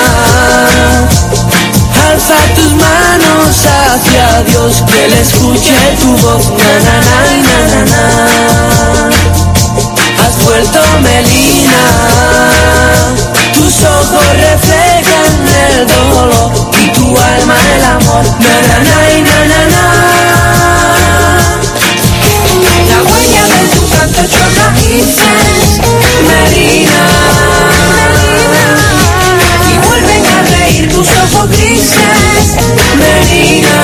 alza tus manos hacia Dios, que le escuche tu voz, na na na y na na na. Has vuelto Melina, tus ojos reflejan el dolor y tu alma el amor, na na na y na na na. La huella de tu canto hecho raíces, Melina, y vuelven a reír tus ojos grises, Melina.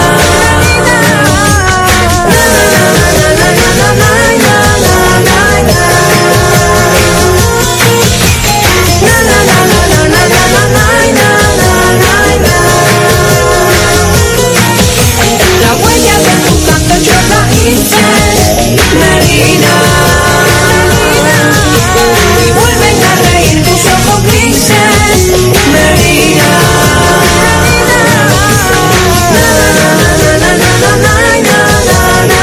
Na na na na na na na na na. Na na na na na na na na. La huella de tu canto hecho raíces, Melina, y vuelven a reír tus ojos grises, Melina. Na na na na na na na na na na.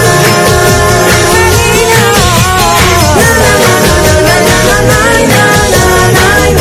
Na na na na na na na na.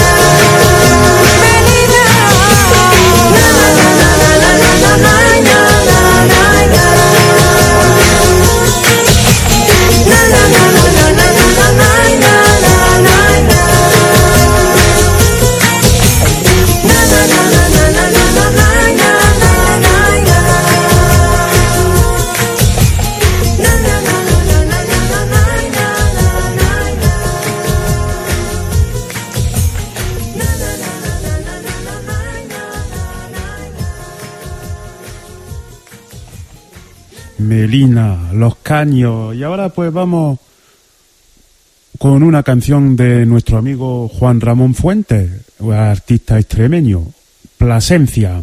Melina, Los Caños. Y ahora pues vamos con una canción de nuestro amigo Juan Ramón Fuentes, artista extremeño, Plasencia.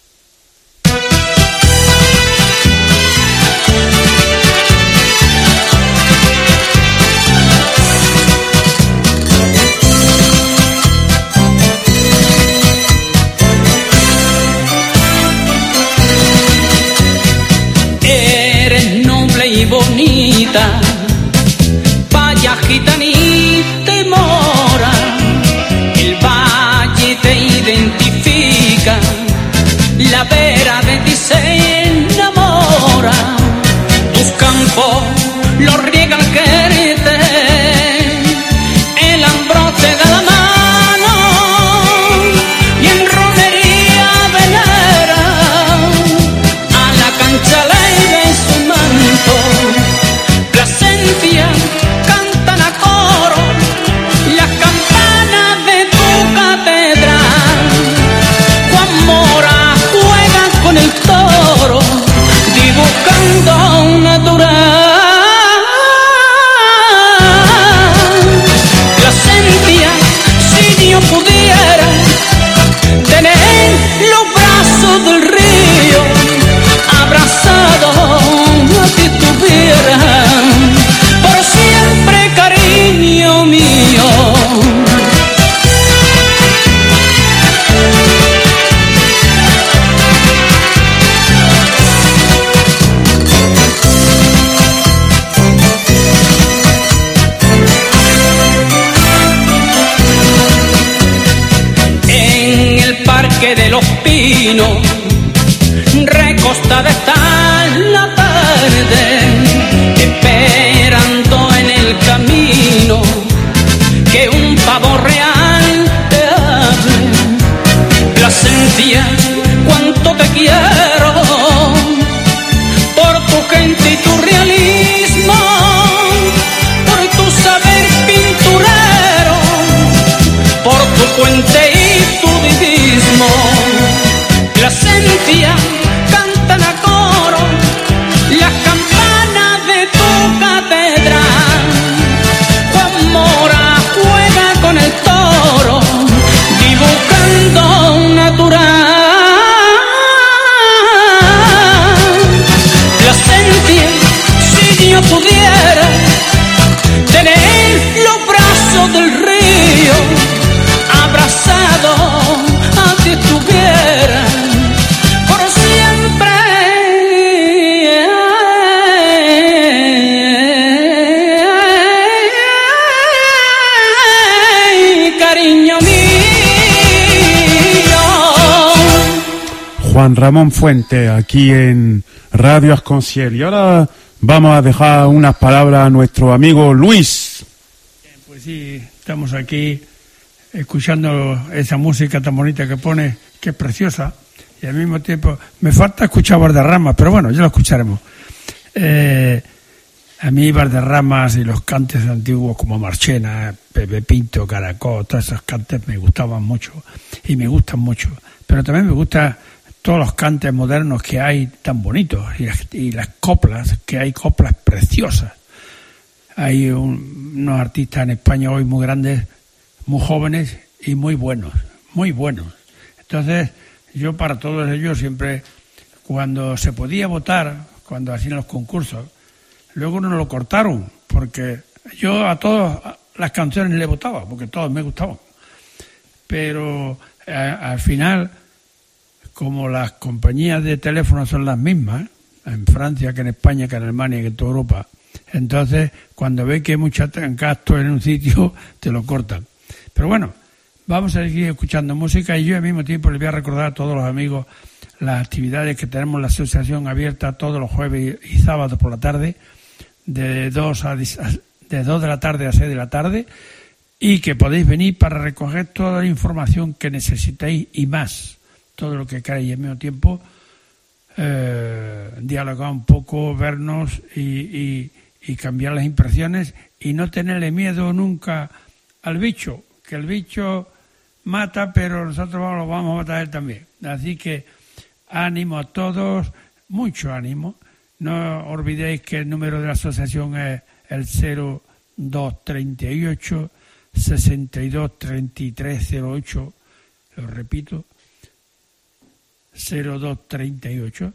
Y bonita, vaya gitanita y mora, el valle te identifica, la vera de ti se enamora, tus campos los riegan quererte, el camino, recostada está la tarde, esperando en el camino que un pavo real te hable. Plasencia, cuánto te quiero, por tu gente y tu realismo, por tu saber pinturero, por tu puente y tu divismo. Plasencia, cantan a coro las campanas de tu catedral. Juan Mora juega con el toro, dibujando un natural. Plasencia, si yo pudiera tener los brazos del río, abrazado a ti estuviera por siempre. Cariño mío. Juan Ramón Fuente, aquí en Radio Arc-en-Ciel. Y ahora vamos a dejar unas palabras a nuestro amigo Luis. Pues sí, estamos aquí escuchando esa música tan bonita que pone, que es preciosa, y al mismo tiempo me falta escuchar Valderrama, pero bueno, ya lo escucharemos. A mí Valderramas y los cantes antiguos como Marchena, Pepe Pinto, Caracol, todos esos cantes me gustaban mucho y me gustan mucho, pero también me gustan todos los cantes modernos que hay tan bonitos y las coplas, que hay coplas preciosas. Hay unos artistas en España hoy muy grandes, muy jóvenes y muy buenos, muy buenos. Entonces, yo para todos ellos siempre, cuando se podía votar, cuando hacían los concursos, luego no lo cortaron, porque yo a todas las canciones le votaba, porque todas me gustaban. Pero al final, como las compañías de teléfono son las mismas, en Francia que en España, que en Alemania, que en toda Europa, entonces cuando ve que hay mucha gasto en un sitio, te lo cortan. Pero bueno, vamos a seguir escuchando música y yo al mismo tiempo les voy a recordar a todos los amigos las actividades que tenemos en la asociación abierta todos los jueves y sábados por la tarde, de 2 de la tarde a 6 de la tarde, y que podéis venir para recoger toda la información que necesitéis y más, todo lo que queráis, y al mismo tiempo dialogar un poco, vernos y cambiar las impresiones y no tenerle miedo nunca al bicho, que el bicho mata, pero nosotros lo vamos a matar a él también. Así que ánimo a todos, mucho ánimo. No olvidéis que el número de la asociación es el 0238 623308, lo repito, 0238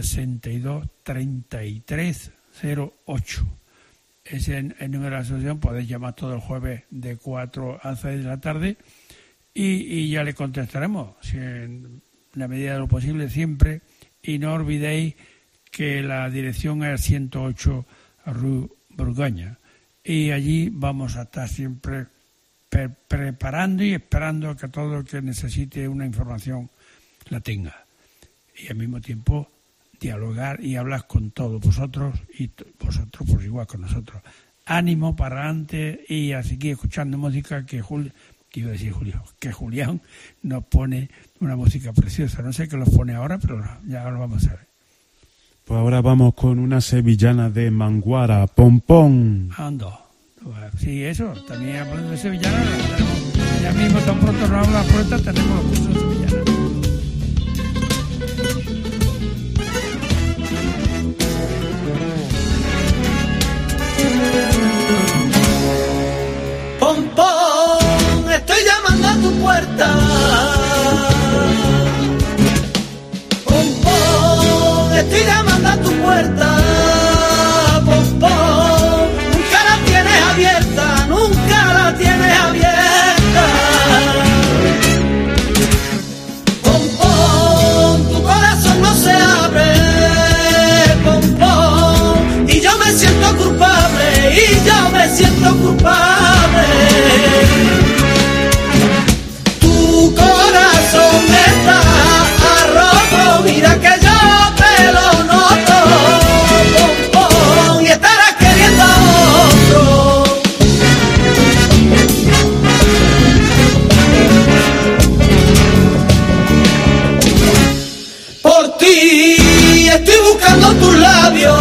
623308. Ese es el número de la asociación. Podéis llamar todo el jueves de 4 a 6 de la tarde y ya le contestaremos, si en la medida de lo posible siempre. Y no olvidéis que la dirección es 108 Rue Borgoña. Y allí vamos a estar siempre preparando y esperando a que todo el que necesite una información la tenga. Y al mismo tiempo dialogar y hablar con todos vosotros y vosotros por igual con nosotros. Ánimo para adelante y a seguir escuchando música que Julián nos pone una música preciosa. No sé qué los pone ahora, pero ya lo vamos a ver. Pues ahora vamos con una sevillana de Manguara, Pompón. Ando. Sí, eso, también hablando de sevillana, ya mismo tan pronto nos habla la puerta, tenemos los cursos de sevillana. Pompón, estoy llamando a tu puerta. Pompón, estoy llamando a tu puerta. Pompón, nunca la tienes abierta, nunca la tienes abierta. buscando tus labios.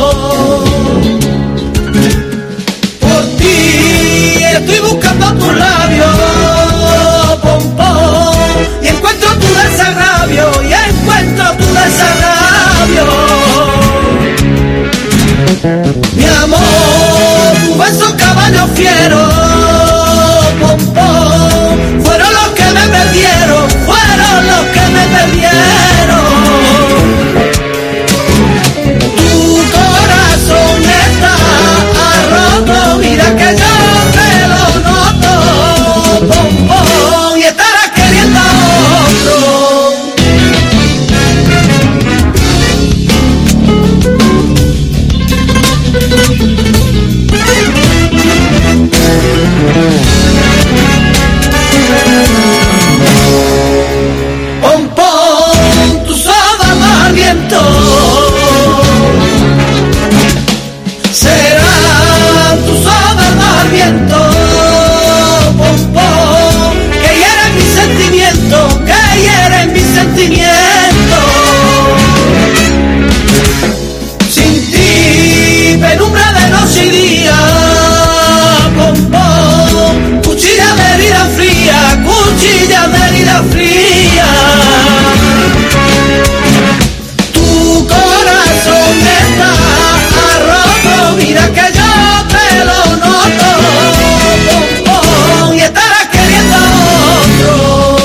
Por ti estoy buscando tus labios, pom pom, y encuentro tu desagravio, y encuentro tu desagravio. Mi amor, tu beso caballo fiero, pom pom, fueron los que me perdieron, fueron los que me perdieron. Tu corazón está roto, mira que yo te lo noto, pom pom, y estarás queriendo otro. Pom pom, tus ojos al viento serán tus ojos al viento, pom pom, que hieren mis sentimientos, que hieren mis sentimientos. Sin ti, penumbra de noche y día, pom pom, cuchilla de herida fría, cuchilla de herida fría. Tu corazón está roto, mira que yo te lo noto, pom pom, y estarás queriendo otro.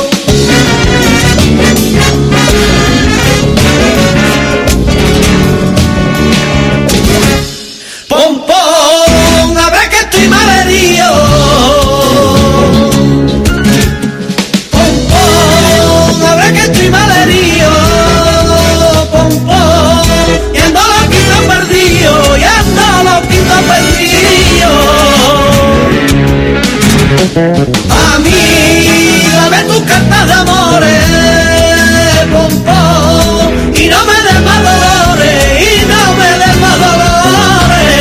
Pom pom, habrá que estoy malherido. Pom pom, habrá que estoy malherido. Pom pom, y ando loquito perdido, y ando loquito perdido. A mí, dame tus cartas de amores, pom pom, y no me des más dolores, y no me des más dolores.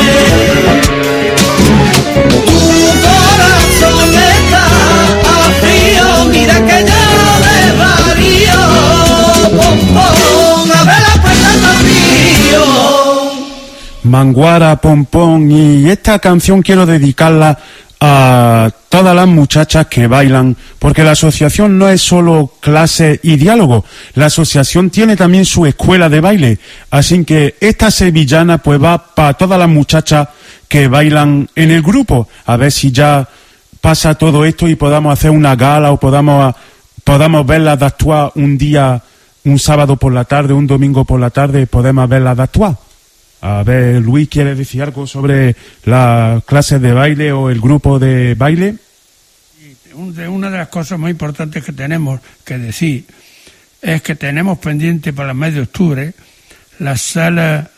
Tu corazón está a frío, mira que yo desvarío, pom pom, abre la puerta al río. Manguara, Pompón, y esta canción quiero dedicarla a todas las muchachas que bailan, porque la asociación no es solo clase y diálogo, la asociación tiene también su escuela de baile, así que esta sevillana pues va para todas las muchachas que bailan en el grupo, a ver si ya pasa todo esto y podamos hacer una gala o podamos verlas de actuar un día, un sábado por la tarde, un domingo por la tarde, podemos verlas de actuar. A ver, Luis, ¿quieres decir algo sobre las clases de baile o el grupo de baile? Una de las cosas más importantes que tenemos que decir es que tenemos pendiente para el mes de octubre la sala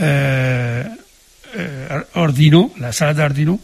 Ordino, la sala de Ordino,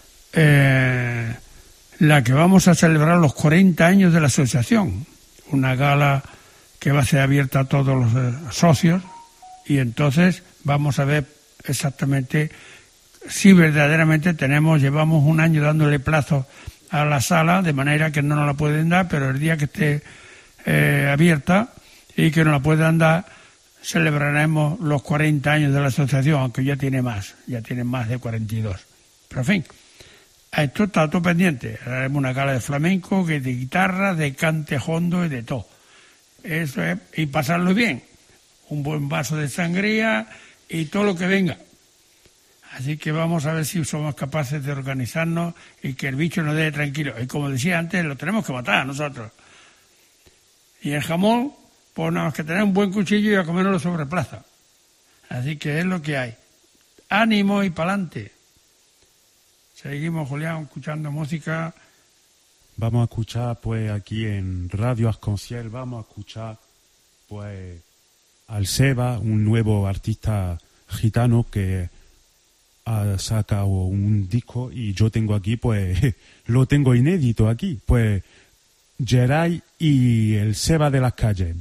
la que vamos a celebrar los 40 años de la asociación, una gala que va a ser abierta a todos los socios, y entonces vamos a ver exactamente si verdaderamente llevamos un año dándole plazo a la sala, de manera que no nos la pueden dar, pero el día que esté abierta y que nos la puedan dar, celebraremos los 40 años de la asociación, aunque ya tiene más de 42. Pero en fin, esto está todo pendiente. Haremos una gala de flamenco, de guitarra, de cante hondo y de todo. Eso es, y pasarlo bien. Un buen vaso de sangría y todo lo que venga. Así que vamos a ver si somos capaces de organizarnos y que el bicho nos deje tranquilo. Y como decía antes, lo tenemos que matar nosotros. Y el jamón, pues nada más que tener un buen cuchillo y a comerlo sobre plaza. Así que es lo que hay. Ánimo y pa'lante. Seguimos, Julián, escuchando música. Vamos a escuchar, pues, aquí en Radio Arc-en-Ciel, vamos a escuchar, pues, al Seba, un nuevo artista gitano que ha sacado un disco y yo tengo aquí, pues, lo tengo inédito aquí, pues, Geray y el Seba de las calles.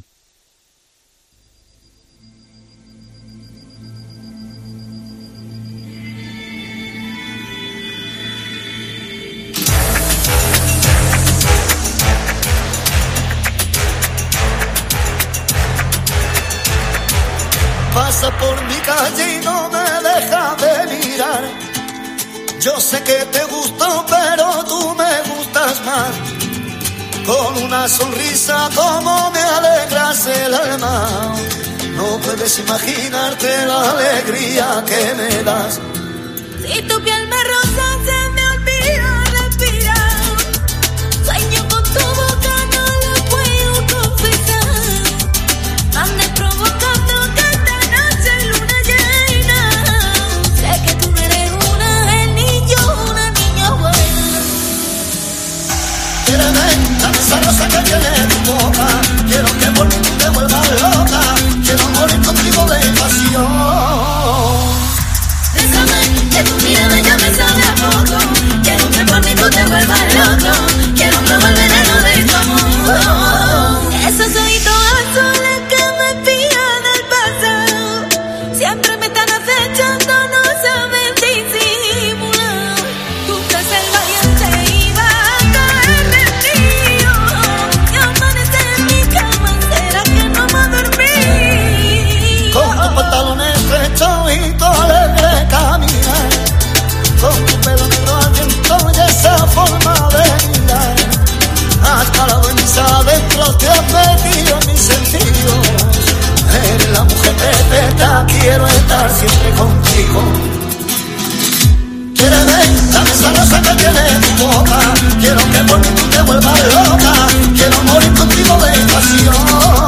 Pasa por mi calle y no me deja de mirar. Yo sé que te gusto, pero tú me gustas más. Con una sonrisa como me alegras el alma. No puedes imaginarte la alegría que me das. Si tu piel me roza, se me olvida respirar. Sueño con tu boca, no lo puedo confesar. Ande provocando que esta noche es luna llena. Sé que tú eres un ángel y yo una niña buena. Quiereme, dame esa rosa que tiene tu boca. Quiero que por mí tú te vuelvas loca. Quiero morir contigo de pasión. Bésame, que tu mirada ya me sabe a poco. Quiero que por mí tú te vuelvas loco. Quiero probar el veneno de tu amor. Esos ojitos azules que me pillan del pasado siempre me están acechando, no saben disimular. Tú te el valiente y vas a caer rendido. Y amanece en mi cama, será que no me dormí. Con tus pantalones estrechos y tu alegre caminar. Con tu pelo negro al viento y esa forma de mirar. Has calado en mis adentros, te has metido en mis sentidos. Eres la mujer perfecta, quiero estar siempre contigo. Quiéreme, dame esa rosa que tiene tu boca. Quiero que por mí tú te vuelvas loca. Quiero morir contigo de pasión.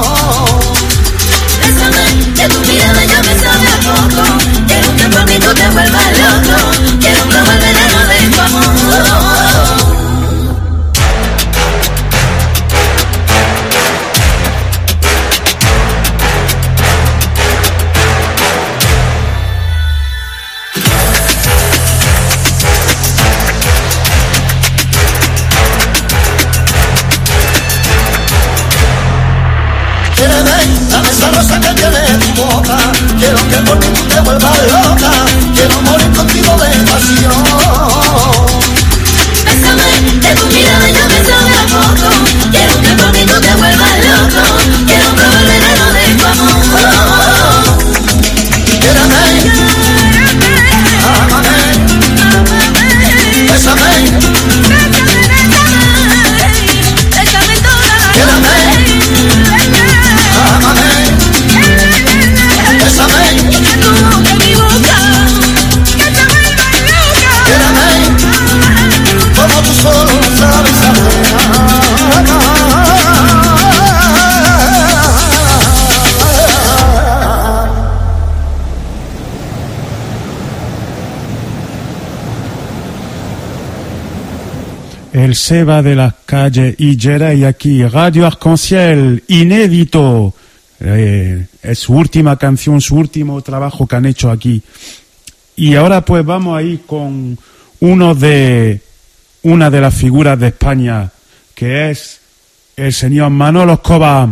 Bésame, que tu mirada ya me sabe a poco. Quiero que por mí tú te vuelvas loco. Quiero probar el veneno de tu amor. Quiéreme, dame esa rosa que tiene tu boca. Quiero que por mí tú te vuelvas loca. Quiero morir contigo de pasión. Bésame, que tu mirada ya me sabe a poco. Quiero que por mí tú te vuelvas loco. Quiero probar el veneno de tu amor. Quiéreme, ámame, bésame, Bésame toda la quiéreme, ámame, bésame, y que tú de mi boca, que te vuelvas loca. quiéreme, como tú solo sabes amar. El Seba de las calles y Jerey aquí, Radio Arc-en-Ciel, inédito. Es su última canción, su último trabajo que han hecho aquí. Y ahora pues vamos a ir con una de las figuras de España, que es el señor Manolo Escobar.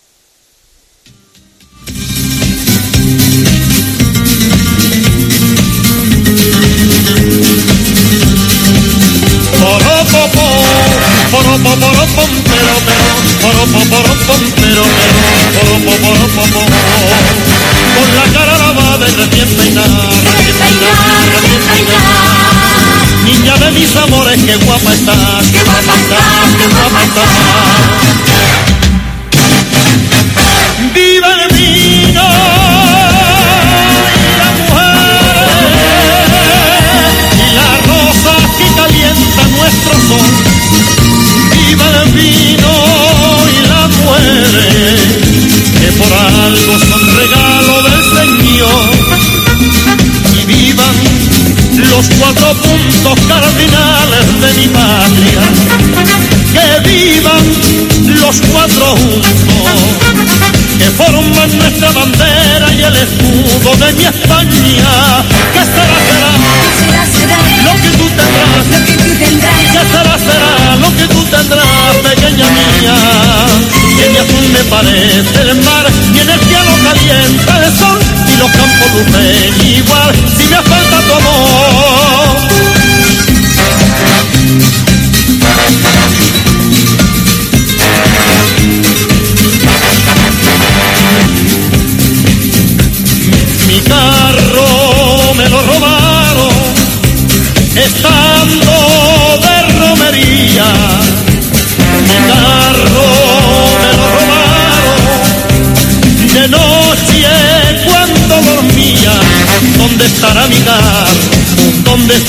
Con la cara lavada y recién peinada, niña de mis amores, qué guapa estás, qué guapa estás, qué guapa estás. Viva el vino y la mujer y las rosas que calientan nuestro sol. Viva el vino y las mujeres que por algo son regalo del Señor. Y vivan los 4 puntos cardinales de mi patria. Que vivan los 4 juntos que forman nuestra bandera y el escudo de mi España. ¿Qué será, será? Lo que tú tendrás. ¿Qué será, será? Lo que tú tendrás, pequeña mía. Que ni azul me parece el mar, ni en el cielo calienta el sol, y los campos lucen igual si me falta tu amor.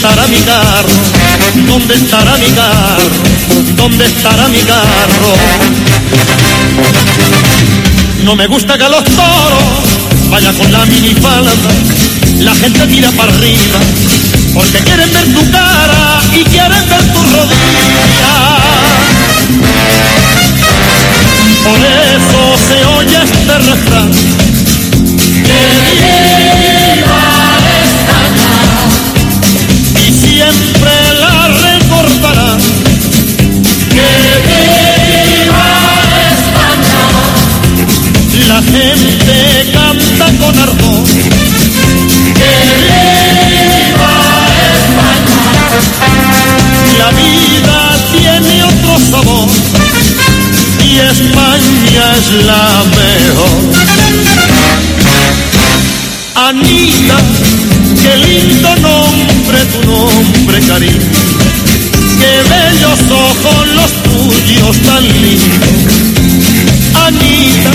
estará mi carro? ¿Dónde estará mi carro? ¿Dónde estará mi carro? No me gusta que los toros vayan con la minifalda, la gente mira para arriba, porque quieren ver tu cara y quieren ver tu rodilla. Por eso se oye este refrán: que viva España, y siempre la recordará. Que viva España, la gente canta con ardor. Que viva España, la vida tiene otro sabor y España es la mejor. Anita, qué lindo nombre, tu nombre, cariño. Qué bellos ojos los tuyos, tan lindos. Anita,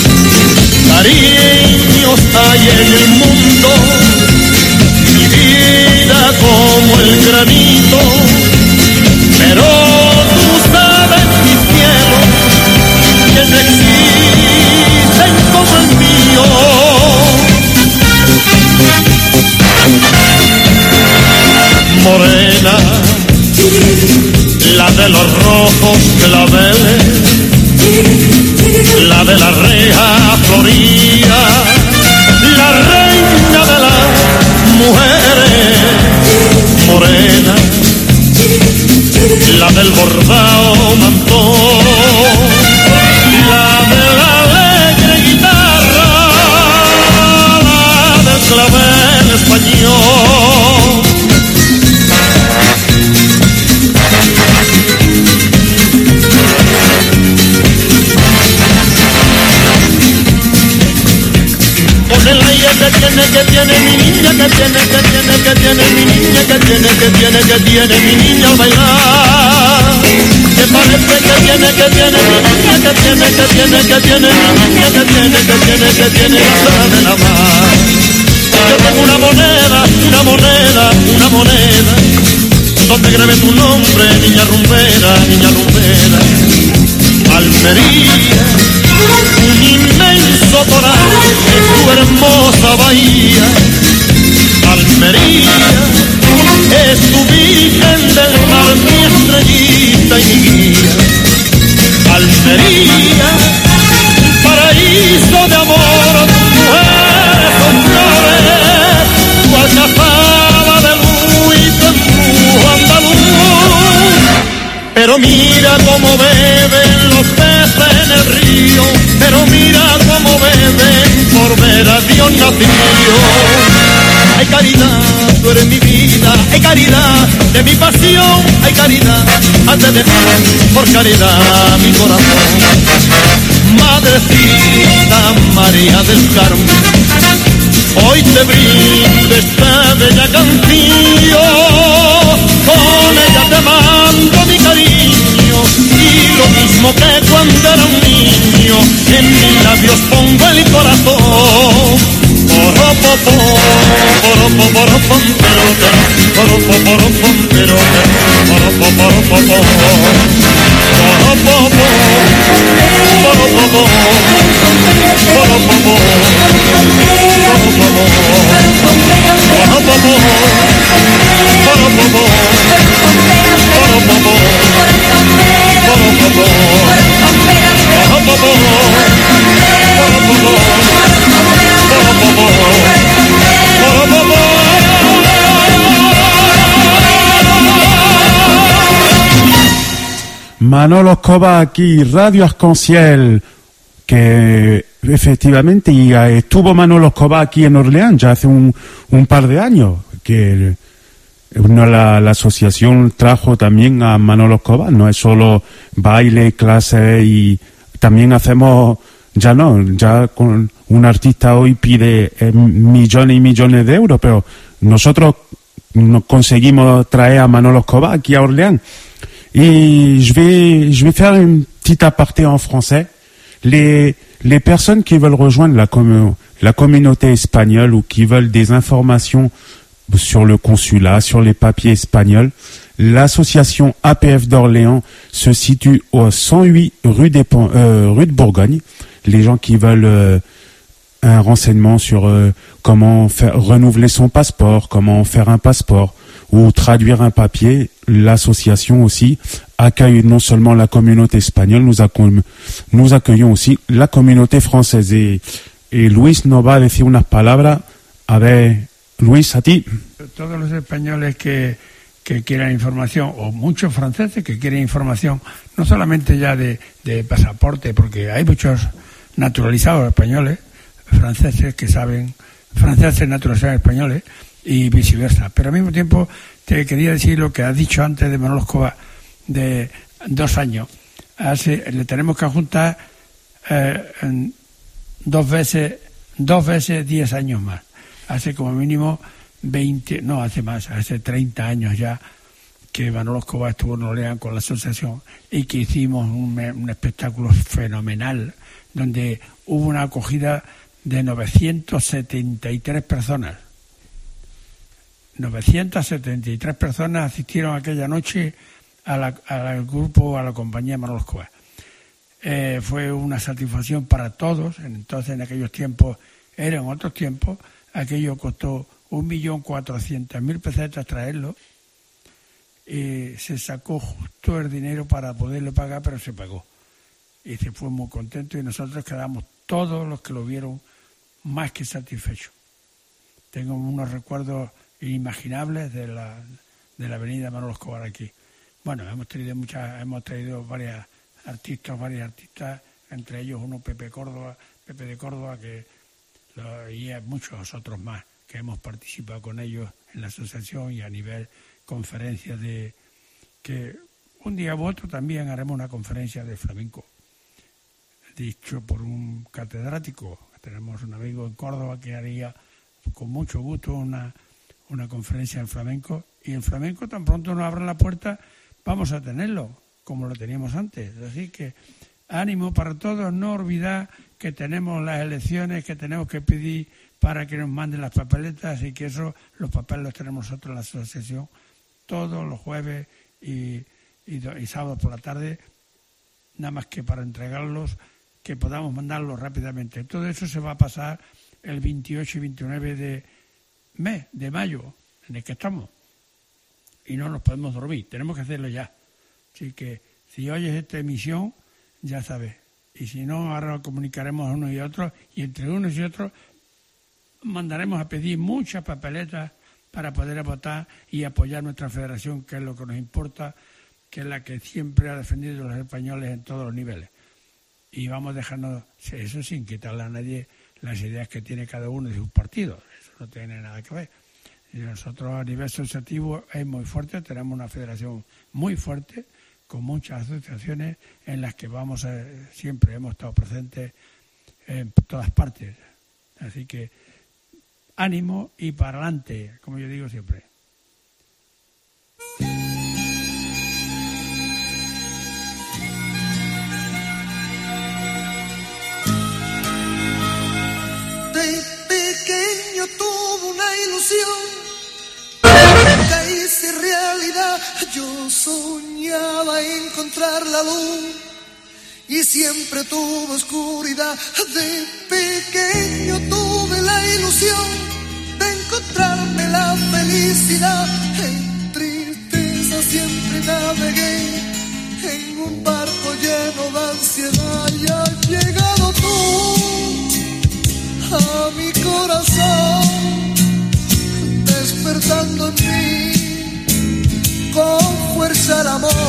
cariños hay en el mundo, mi vida como el granito, pero tú sabes, mi cielo, que no existen como el mío. Morena, la de los rojos claveles, la de la reja florida, la reina de las mujeres. Morena, la del bordado mantón, la de la alegre guitarra, la del clavel español. Con el aire que tiene mi niña, que tiene mi niña, que tiene mi niña al bailar. Que parece que tiene mi niña, que tiene mi niña, que tiene la cara de la mar. Yo tengo una moneda, donde grabé tu nombre, niña rumbera, Almería, un inmenso toral en tu hermosa bahía. Almería, es tu virgen del mar, mi estrellita y mi guía. Almería, paraíso de amor, tus mujeres son flores, tu alcazaba de luz y tu embrujo andaluz. Pero mira cómo beben los peces en el río, pero mira cómo beben por ver a Dios nacido. Ay, caridad, tú eres mi vida, ay, caridad, de mi pasión, ay, caridad, antes de ti, por caridad, mi corazón. Madrecita María del Carmen, hoy te brindo esta bella canción, con ella te mando mi cariño, y lo mismo que cuando era un niño, en mis labios pongo el corazón. Manolo Escobar aquí, Radio Arc-en-Ciel, que efectivamente estuvo Manolo Escobar aquí en Orleans ya hace un par de años, que la asociación trajo también a Manolo Escobar, no es solo baile, clase, y también hacemos, ya con un artista hoy pide millones y millones de euros, pero nosotros conseguimos traer a Manolo Escobar aquí a Orleans. Et je vais faire une petite aparté en français. Les personnes qui veulent rejoindre la communauté espagnole ou qui veulent des informations sur le consulat, sur les papiers espagnols. L'association APF d'Orléans se situe au 108 rue de Bourgogne. Les gens qui veulent un renseignement sur comment faire renouveler son passeport, comment faire un passeport ou traduire un papier, l'association aussi accueille non seulement la communauté espagnole, nous accueillons aussi la communauté française. Y Luis nos va a decir unas palabras. A ver, Luis, a ti. Todos los españoles que quieran información, o muchos franceses que quieren información, no solamente ya de pasaporte, porque hay muchos naturalizados españoles, franceses que saben, franceses naturalizados españoles, y viceversa. Pero al mismo tiempo te quería decir lo que has dicho antes de Manolo Escobar, de 2 años. Le tenemos que juntar 2 veces 10 años más. Hace como mínimo 20, no, hace más, hace 30 años ya que Manolo Escobar estuvo en Orleans con la asociación y que hicimos un espectáculo fenomenal donde hubo una acogida de 973 personas. 973 personas asistieron aquella noche al grupo, a la compañía Manolo Escobar. Fue una satisfacción para todos. Entonces, en aquellos tiempos, eran otros tiempos, aquello costó 1.400.000 pesetas traerlo. Se sacó justo el dinero para poderlo pagar, pero se pagó. Y se fue muy contento y nosotros quedamos todos los que lo vieron más que satisfechos. Tengo unos recuerdos inimaginables de la avenida Manolo Escobar aquí. Bueno, hemos traído varios artistas, entre ellos uno Pepe de Córdoba, y hay muchos otros más que hemos participado con ellos en la asociación y a nivel conferencias que un día u otro también haremos una conferencia de flamenco, dicho por un catedrático. Tenemos un amigo en Córdoba que haría con mucho gusto una conferencia en flamenco, y el flamenco tan pronto nos abran la puerta vamos a tenerlo como lo teníamos antes. Así que ánimo para todos, no olvidar que tenemos las elecciones, que tenemos que pedir para que nos manden las papeletas, y que los papeles los tenemos nosotros en la asociación todos los jueves y sábados por la tarde, nada más que para entregarlos, que podamos mandarlos rápidamente. Todo eso se va a pasar el 28 y 29 de mayo, en el que estamos, y no nos podemos dormir, tenemos que hacerlo ya. Así que si oyes esta emisión, ya sabes, y si no, ahora lo comunicaremos a unos y otros, y entre unos y otros mandaremos a pedir muchas papeletas para poder votar y apoyar nuestra federación, que es lo que nos importa, que es la que siempre ha defendido a los españoles en todos los niveles. Y vamos a dejarnos eso sin quitarle a nadie las ideas que tiene cada uno de sus partidos. Eso no tiene nada que ver. Y nosotros a nivel asociativo es muy fuerte, tenemos una federación muy fuerte, con muchas asociaciones en las que siempre hemos estado presentes en todas partes. Así que ánimo y para adelante, como yo digo siempre. De pequeño tuve una ilusión que hice realidad. Yo soñaba encontrar la luz y siempre tuve oscuridad. De pequeño tuve la ilusión de encontrarme la felicidad. En tristeza siempre navegué en un barco lleno de ansiedad. Y has llegado tú a mi corazón, despertando en mí con fuerza el amor.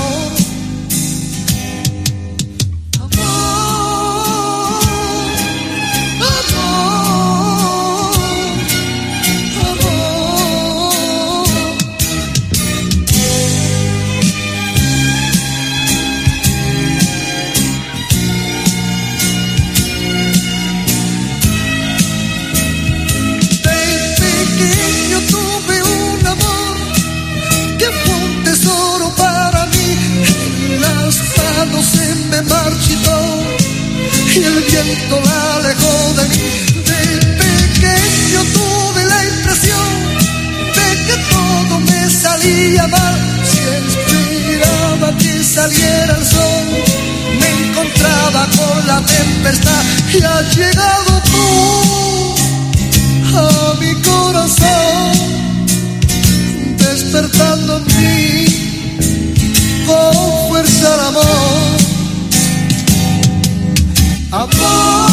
Se me marchitó y el viento la alejó de mí. De pequeño tuve la impresión de salía mal, si esperaba que saliera el sol, me encontraba con la tempestad y has llegado tú a mi corazón, despertando en mí con fuerza el amor. Amor.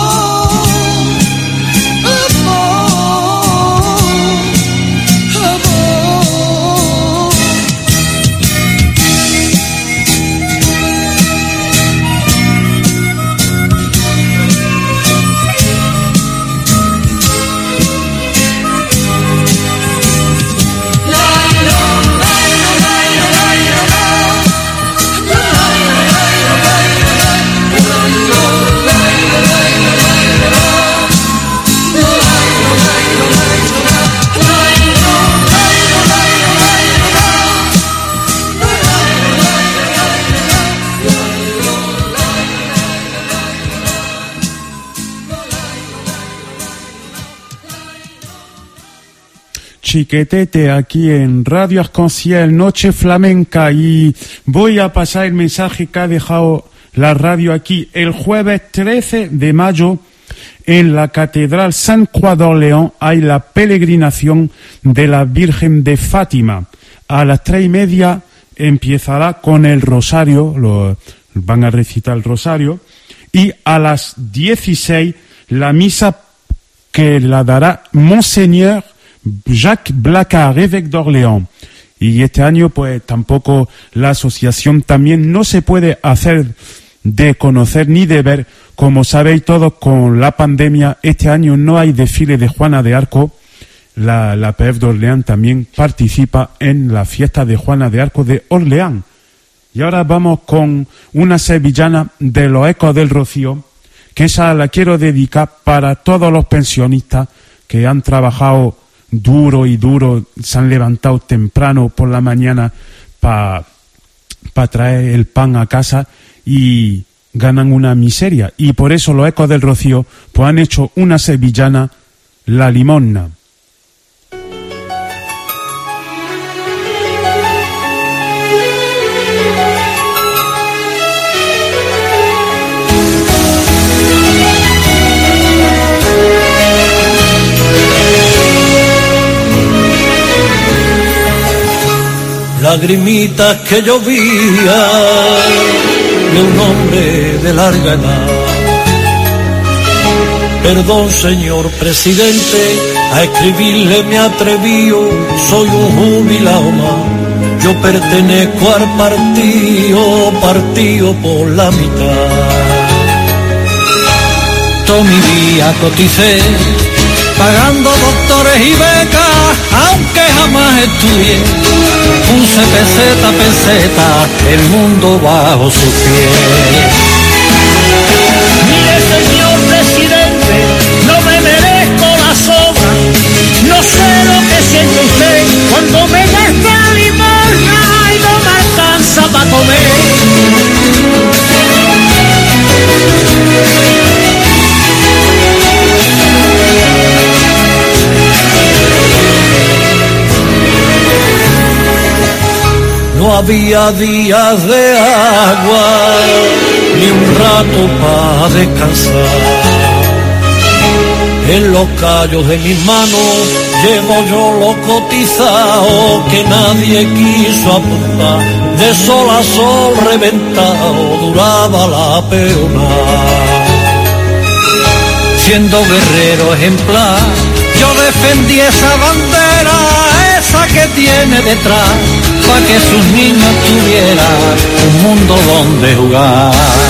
Chiquetete aquí en Radio Arc-en-Ciel, Noche Flamenca, y voy a pasar el mensaje que ha dejado la radio aquí. El jueves 13 de mayo en la Catedral San Croix d'Orléans hay la peregrinación de la Virgen de Fátima. A las 3:30 empezará con el rosario, van a recitar el rosario, y a las 16 la misa que la dará Monseñor Jacques Blacard, évêque d'Orléans. Y este año pues tampoco la asociación también no se puede hacer de conocer ni de ver. Como sabéis todos, con la pandemia este año no hay desfile de Juana de Arco. La PF de Orleans también participa en la fiesta de Juana de Arco de Orleans. Y ahora vamos con una sevillana de los Ecos del Rocío, que esa la quiero dedicar para todos los pensionistas que han trabajado duro y duro, se han levantado temprano por la mañana para traer el pan a casa y ganan una miseria. Y por eso los Ecos del Rocío pues han hecho una sevillana, La Limosna. Lagrimitas que llovía de un hombre de larga edad. Perdón, señor presidente, a escribirle me atrevío, soy un jubilado más. Yo pertenezco al partido por la mitad. Todo mi día coticé, pagando doctores y becas, aunque jamás estudié. Puse peseta a peseta, el mundo bajo sus pies. Mire, señor presidente, no me merezco la sobra. No sé lo que siente usted cuando me gasta limosna y no me alcanza para comer. No había días de agua, ni un rato para descansar. En los callos de mis manos llevo yo lo cotizado que nadie quiso apuntar. De sol a sol reventado duraba la peona. Siendo guerrero ejemplar, yo defendí esa bandera, esa que tiene detrás, para que sus niños tuvieran un mundo donde jugar.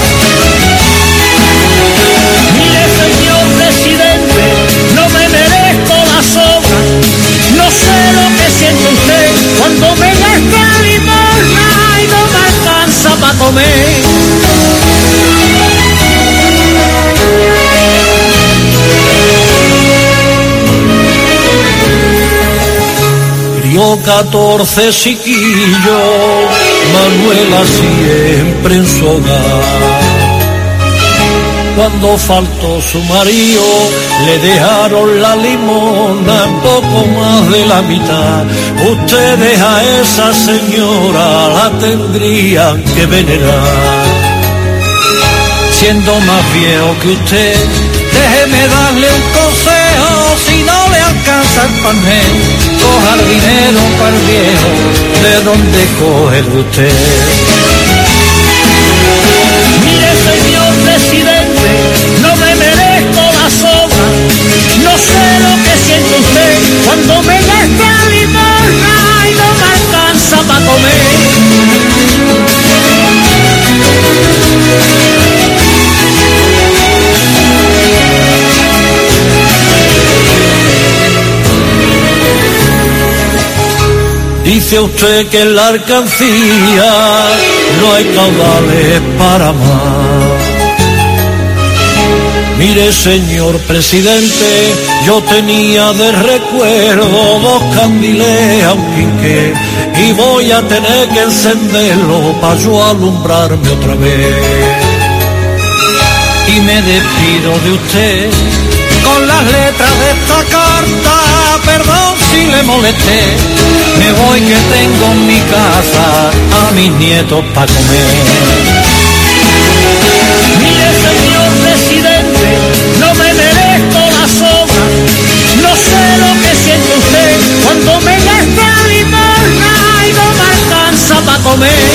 Mire, señor presidente, no me merezco la sobra. No sé lo que siente usted cuando me gasta limosna y no me alcanza para comer. Crió 14 chiquillos, Manuela siempre en su hogar. cuando faltó su marido, le dejaron la limona en poco más de la mitad. Ustedes a esa señora la tendrían que venerar. Siendo más viejo que usted, déjeme darle un consejo, si no le alcanza el pané, coja el dinero para el viejo, de donde coge el de usted. Mire, señor presidente, no me merezco la soga, no sé lo que siente usted cuando me gasta limosna y no me alcanza para comer. Dice usted que en la alcancía no hay caudales para más. Mire, señor presidente, yo tenía de recuerdo 2 candiles a un quinqué y voy a tener que encenderlo para yo alumbrarme otra vez. Y me despido de usted con las letras de esta carta, perdón si le molesté, me voy que tengo en mi casa a mis nietos para comer. Mire, señor presidente, no me merezco la soga, no sé lo que siente usted cuando me gasta limosna y no me alcanza para comer.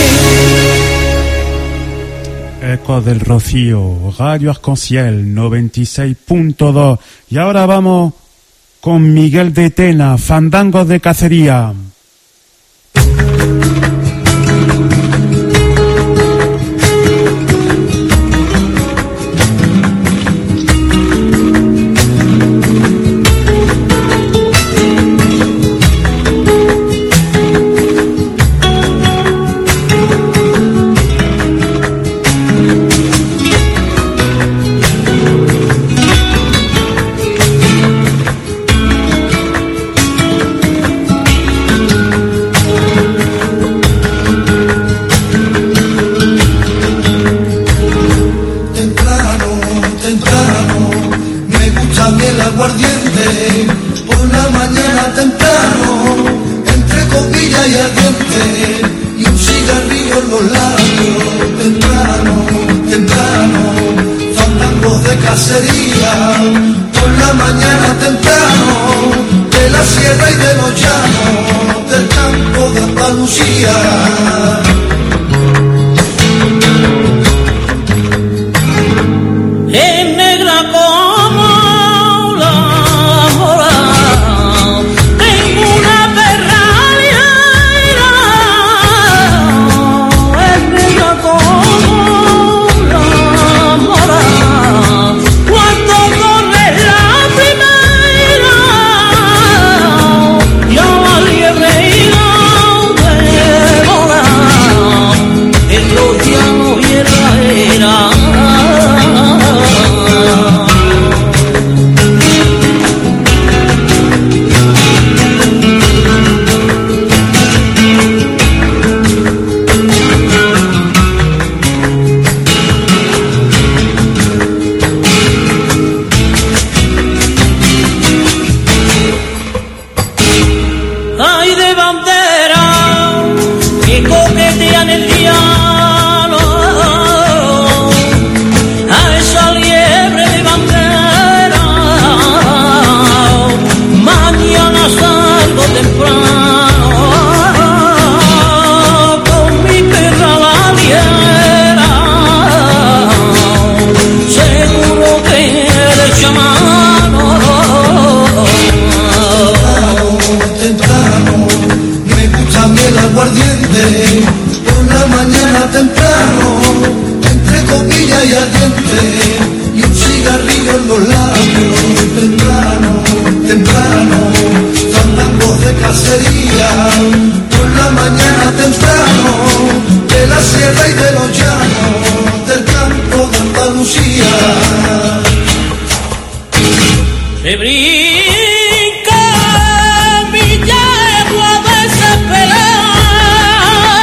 Eco del Rocío, Radio Arc-en-Ciel 96.2. Y ahora vamos con Miguel de Tena, Fandangos de Cacería.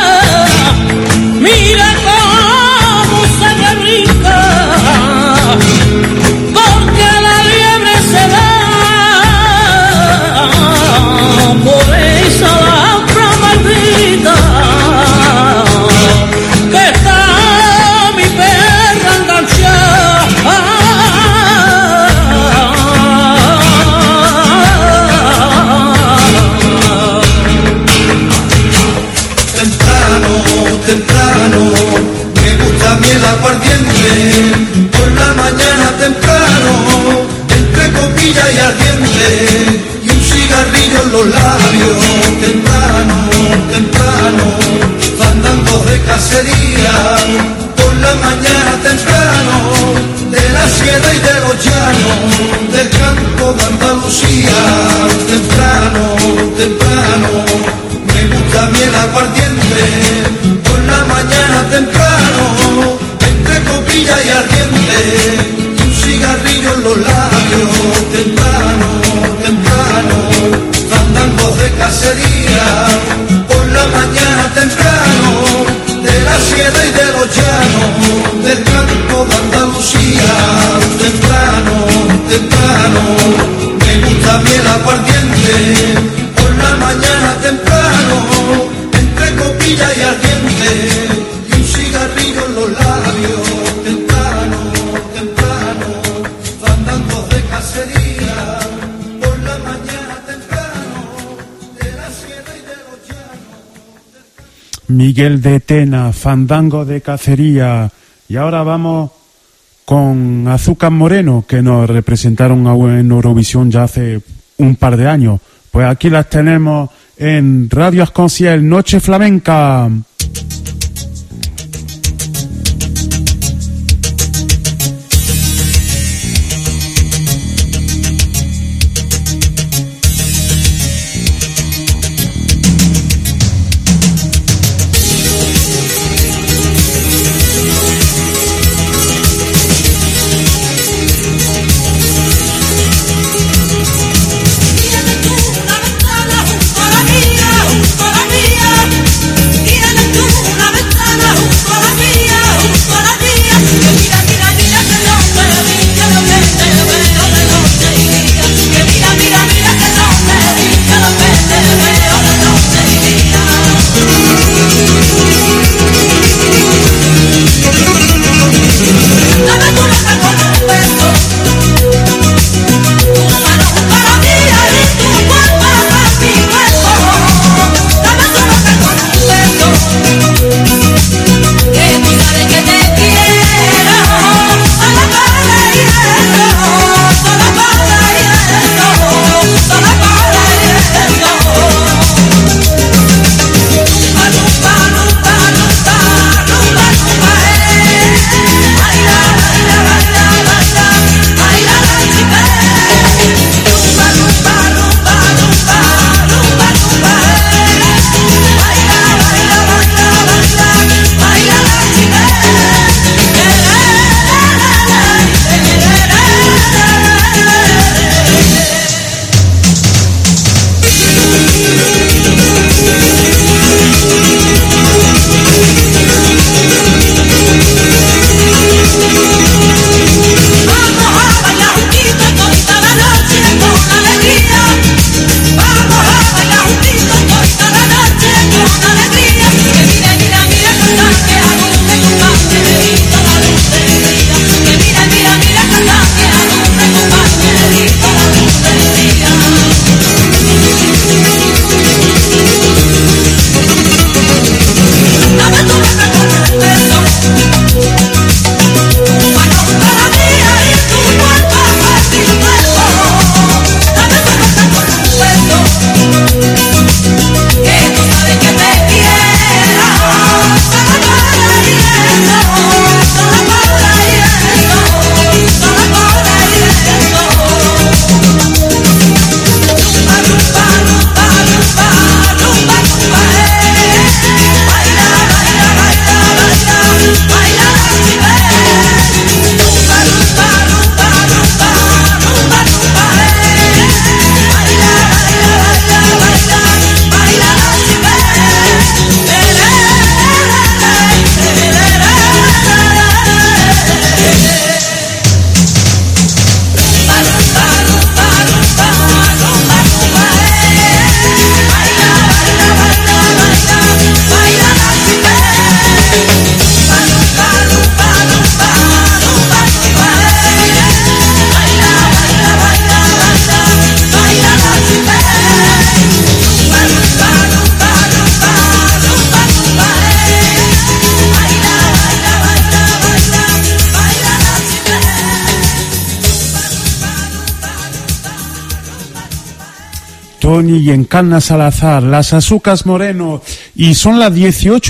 Mira cómo se me brinca los labios, temprano, temprano, fandango de cacería, por la mañana temprano, de la sierra y de los llanos, del campo de Andalucía, temprano, temprano, me gusta bien aguardiente, por la mañana temprano, entre copilla y ardiente, y un cigarrillo en los labios, temprano, temprano, fandangos de cacería, por la mañana temprano, de la sierra y de los llanos. Miguel de Tena, fandango de cacería. Y ahora vamos con Azúcar Moreno, que nos representaron en Eurovisión ya hace un par de años. Pues aquí las tenemos en Radio Arc-en-Ciel, Noche Flamenca. Tony y Encarna Salazar, las Azúcar Moreno, y son las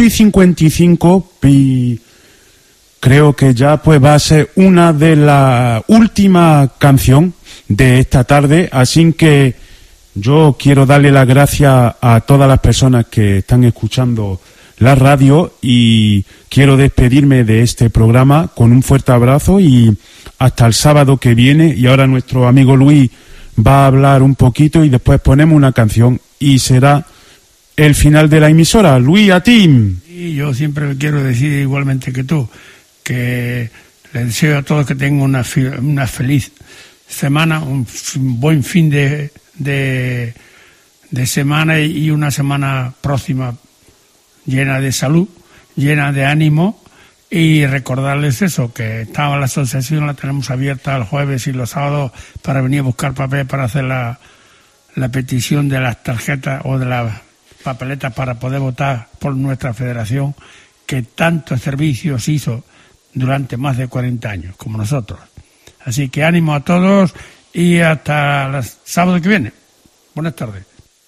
18:55 y creo que ya pues va a ser una de las últimas canción de esta tarde, así que yo quiero darle las gracias a todas las personas que están escuchando la radio, y quiero despedirme de este programa con un fuerte abrazo y hasta el sábado que viene. Y ahora nuestro amigo Luis va a hablar un poquito y después ponemos una canción y será el final de la emisora. Luis, a ti. Y yo siempre quiero decir, igualmente que tú, que les deseo a todos que tengan una feliz semana, un buen fin de semana y una semana próxima llena de salud, llena de ánimo, y recordarles eso, que la asociación la tenemos abierta el jueves y los sábados para venir a buscar papel para hacer la petición de las tarjetas o de las papeletas para poder votar por nuestra federación, que tantos servicios hizo durante más de 40 años, como nosotros. Así que ánimo a todos y hasta el sábado que viene. Buenas tardes.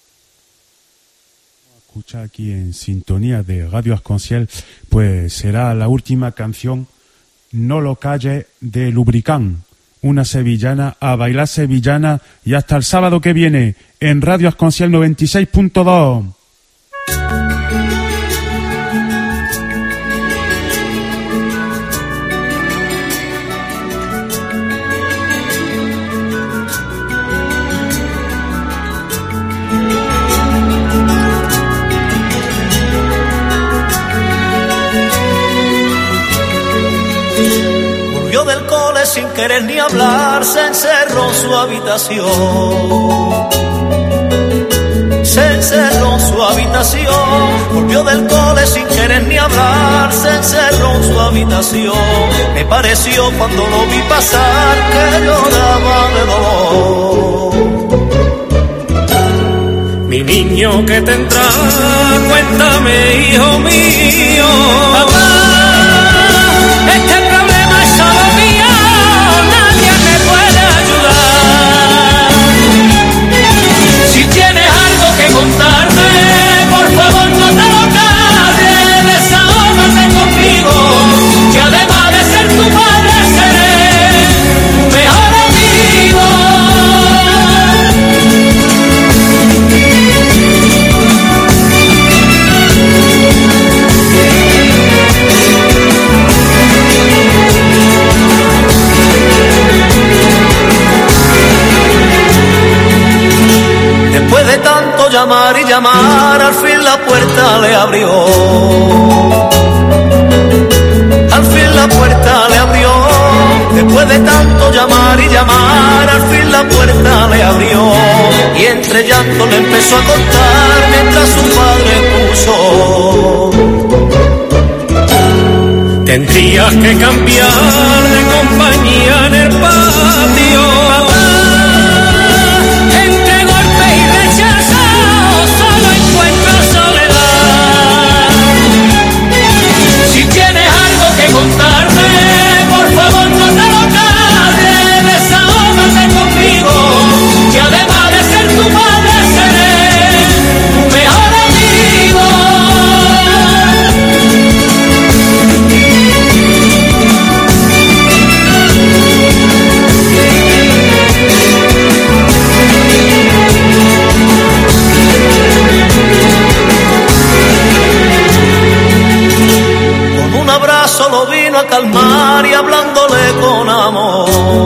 Escucha aquí en sintonía de Radio Arc-en-Ciel, pues será la última canción, No lo calles, de Lubricán, una sevillana a bailar sevillana, y hasta el sábado que viene en Radio Arc-en-Ciel 96.2. Del cole sin querer ni hablar, se encerró en su habitación. Se encerró en su habitación. Volvió del cole sin querer ni hablar, se encerró en su habitación. Me pareció cuando lo vi pasar que lloraba de dolor. Mi niño, ¿qué tendrá? Cuéntame, hijo mío. Papá, este problema es solo mío, nadie me puede ayudar. Si tienes algo que contarme, por favor no te lo calles, desahógate conmigo, que además de ser tu padre seré tu mejor amigo. Después de tanto llamar y llamar, al fin la puerta le abrió. Al fin la puerta le abrió. Después de tanto llamar y llamar, al fin la puerta le abrió. Y entre llanto le empezó a contar mientras su padre puso. Tendrías que cambiar de compañía en el patio. Contarme, por favor no te lo calles, desahógate conmigo, que además de ser tu padre seré tu mejor amigo. Con un abrazo lo vino a calmar y hablándole con amor.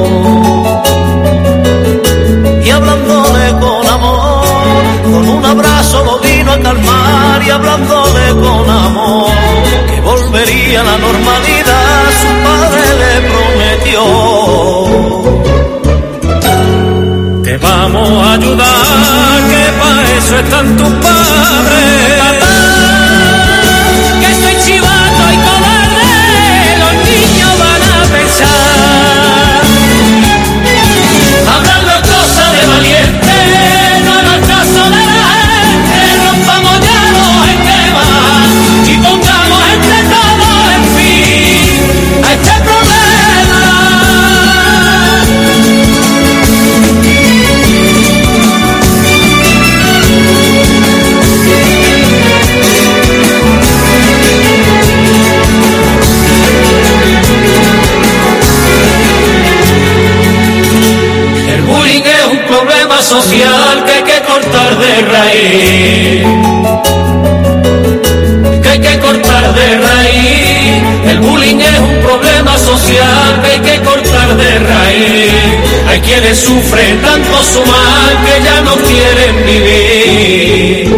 Y hablándole con amor. Con un abrazo lo vino a calmar y hablándole con amor. Que volvería a la normalidad, su padre le prometió. Te vamos a ayudar, que para eso están tus padres. Papá, que estoy chivando y cobarde, los niños van a pensar. Hablando cosas de valiente, no hagas caso de la gente, rompamos ya los esquemas y pongamos entre todos en fin a este problema. El bullying es un problema social que hay que cortar de raíz. Que hay que social que hay que cortar de raíz. Hay quienes sufren tanto su mal que ya no quieren vivir.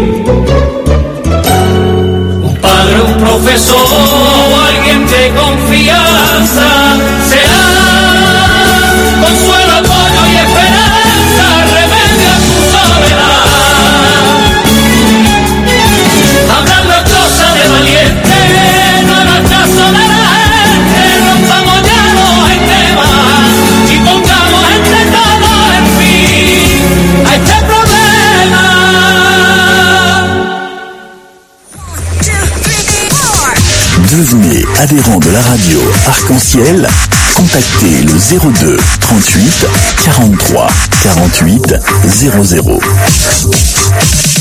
Un padre, un profesor o alguien de confianza será consuelo, apoyo y esperanza, remedio a tu soledad. Hablando cosas de valiente, no hagas caso de la gente, rompamos ya los esquemas y pongamos entre todos el fin a este problema. Devenez adhérent de la radio Arc-en-Ciel. Contactez le 02 38 43 48 00.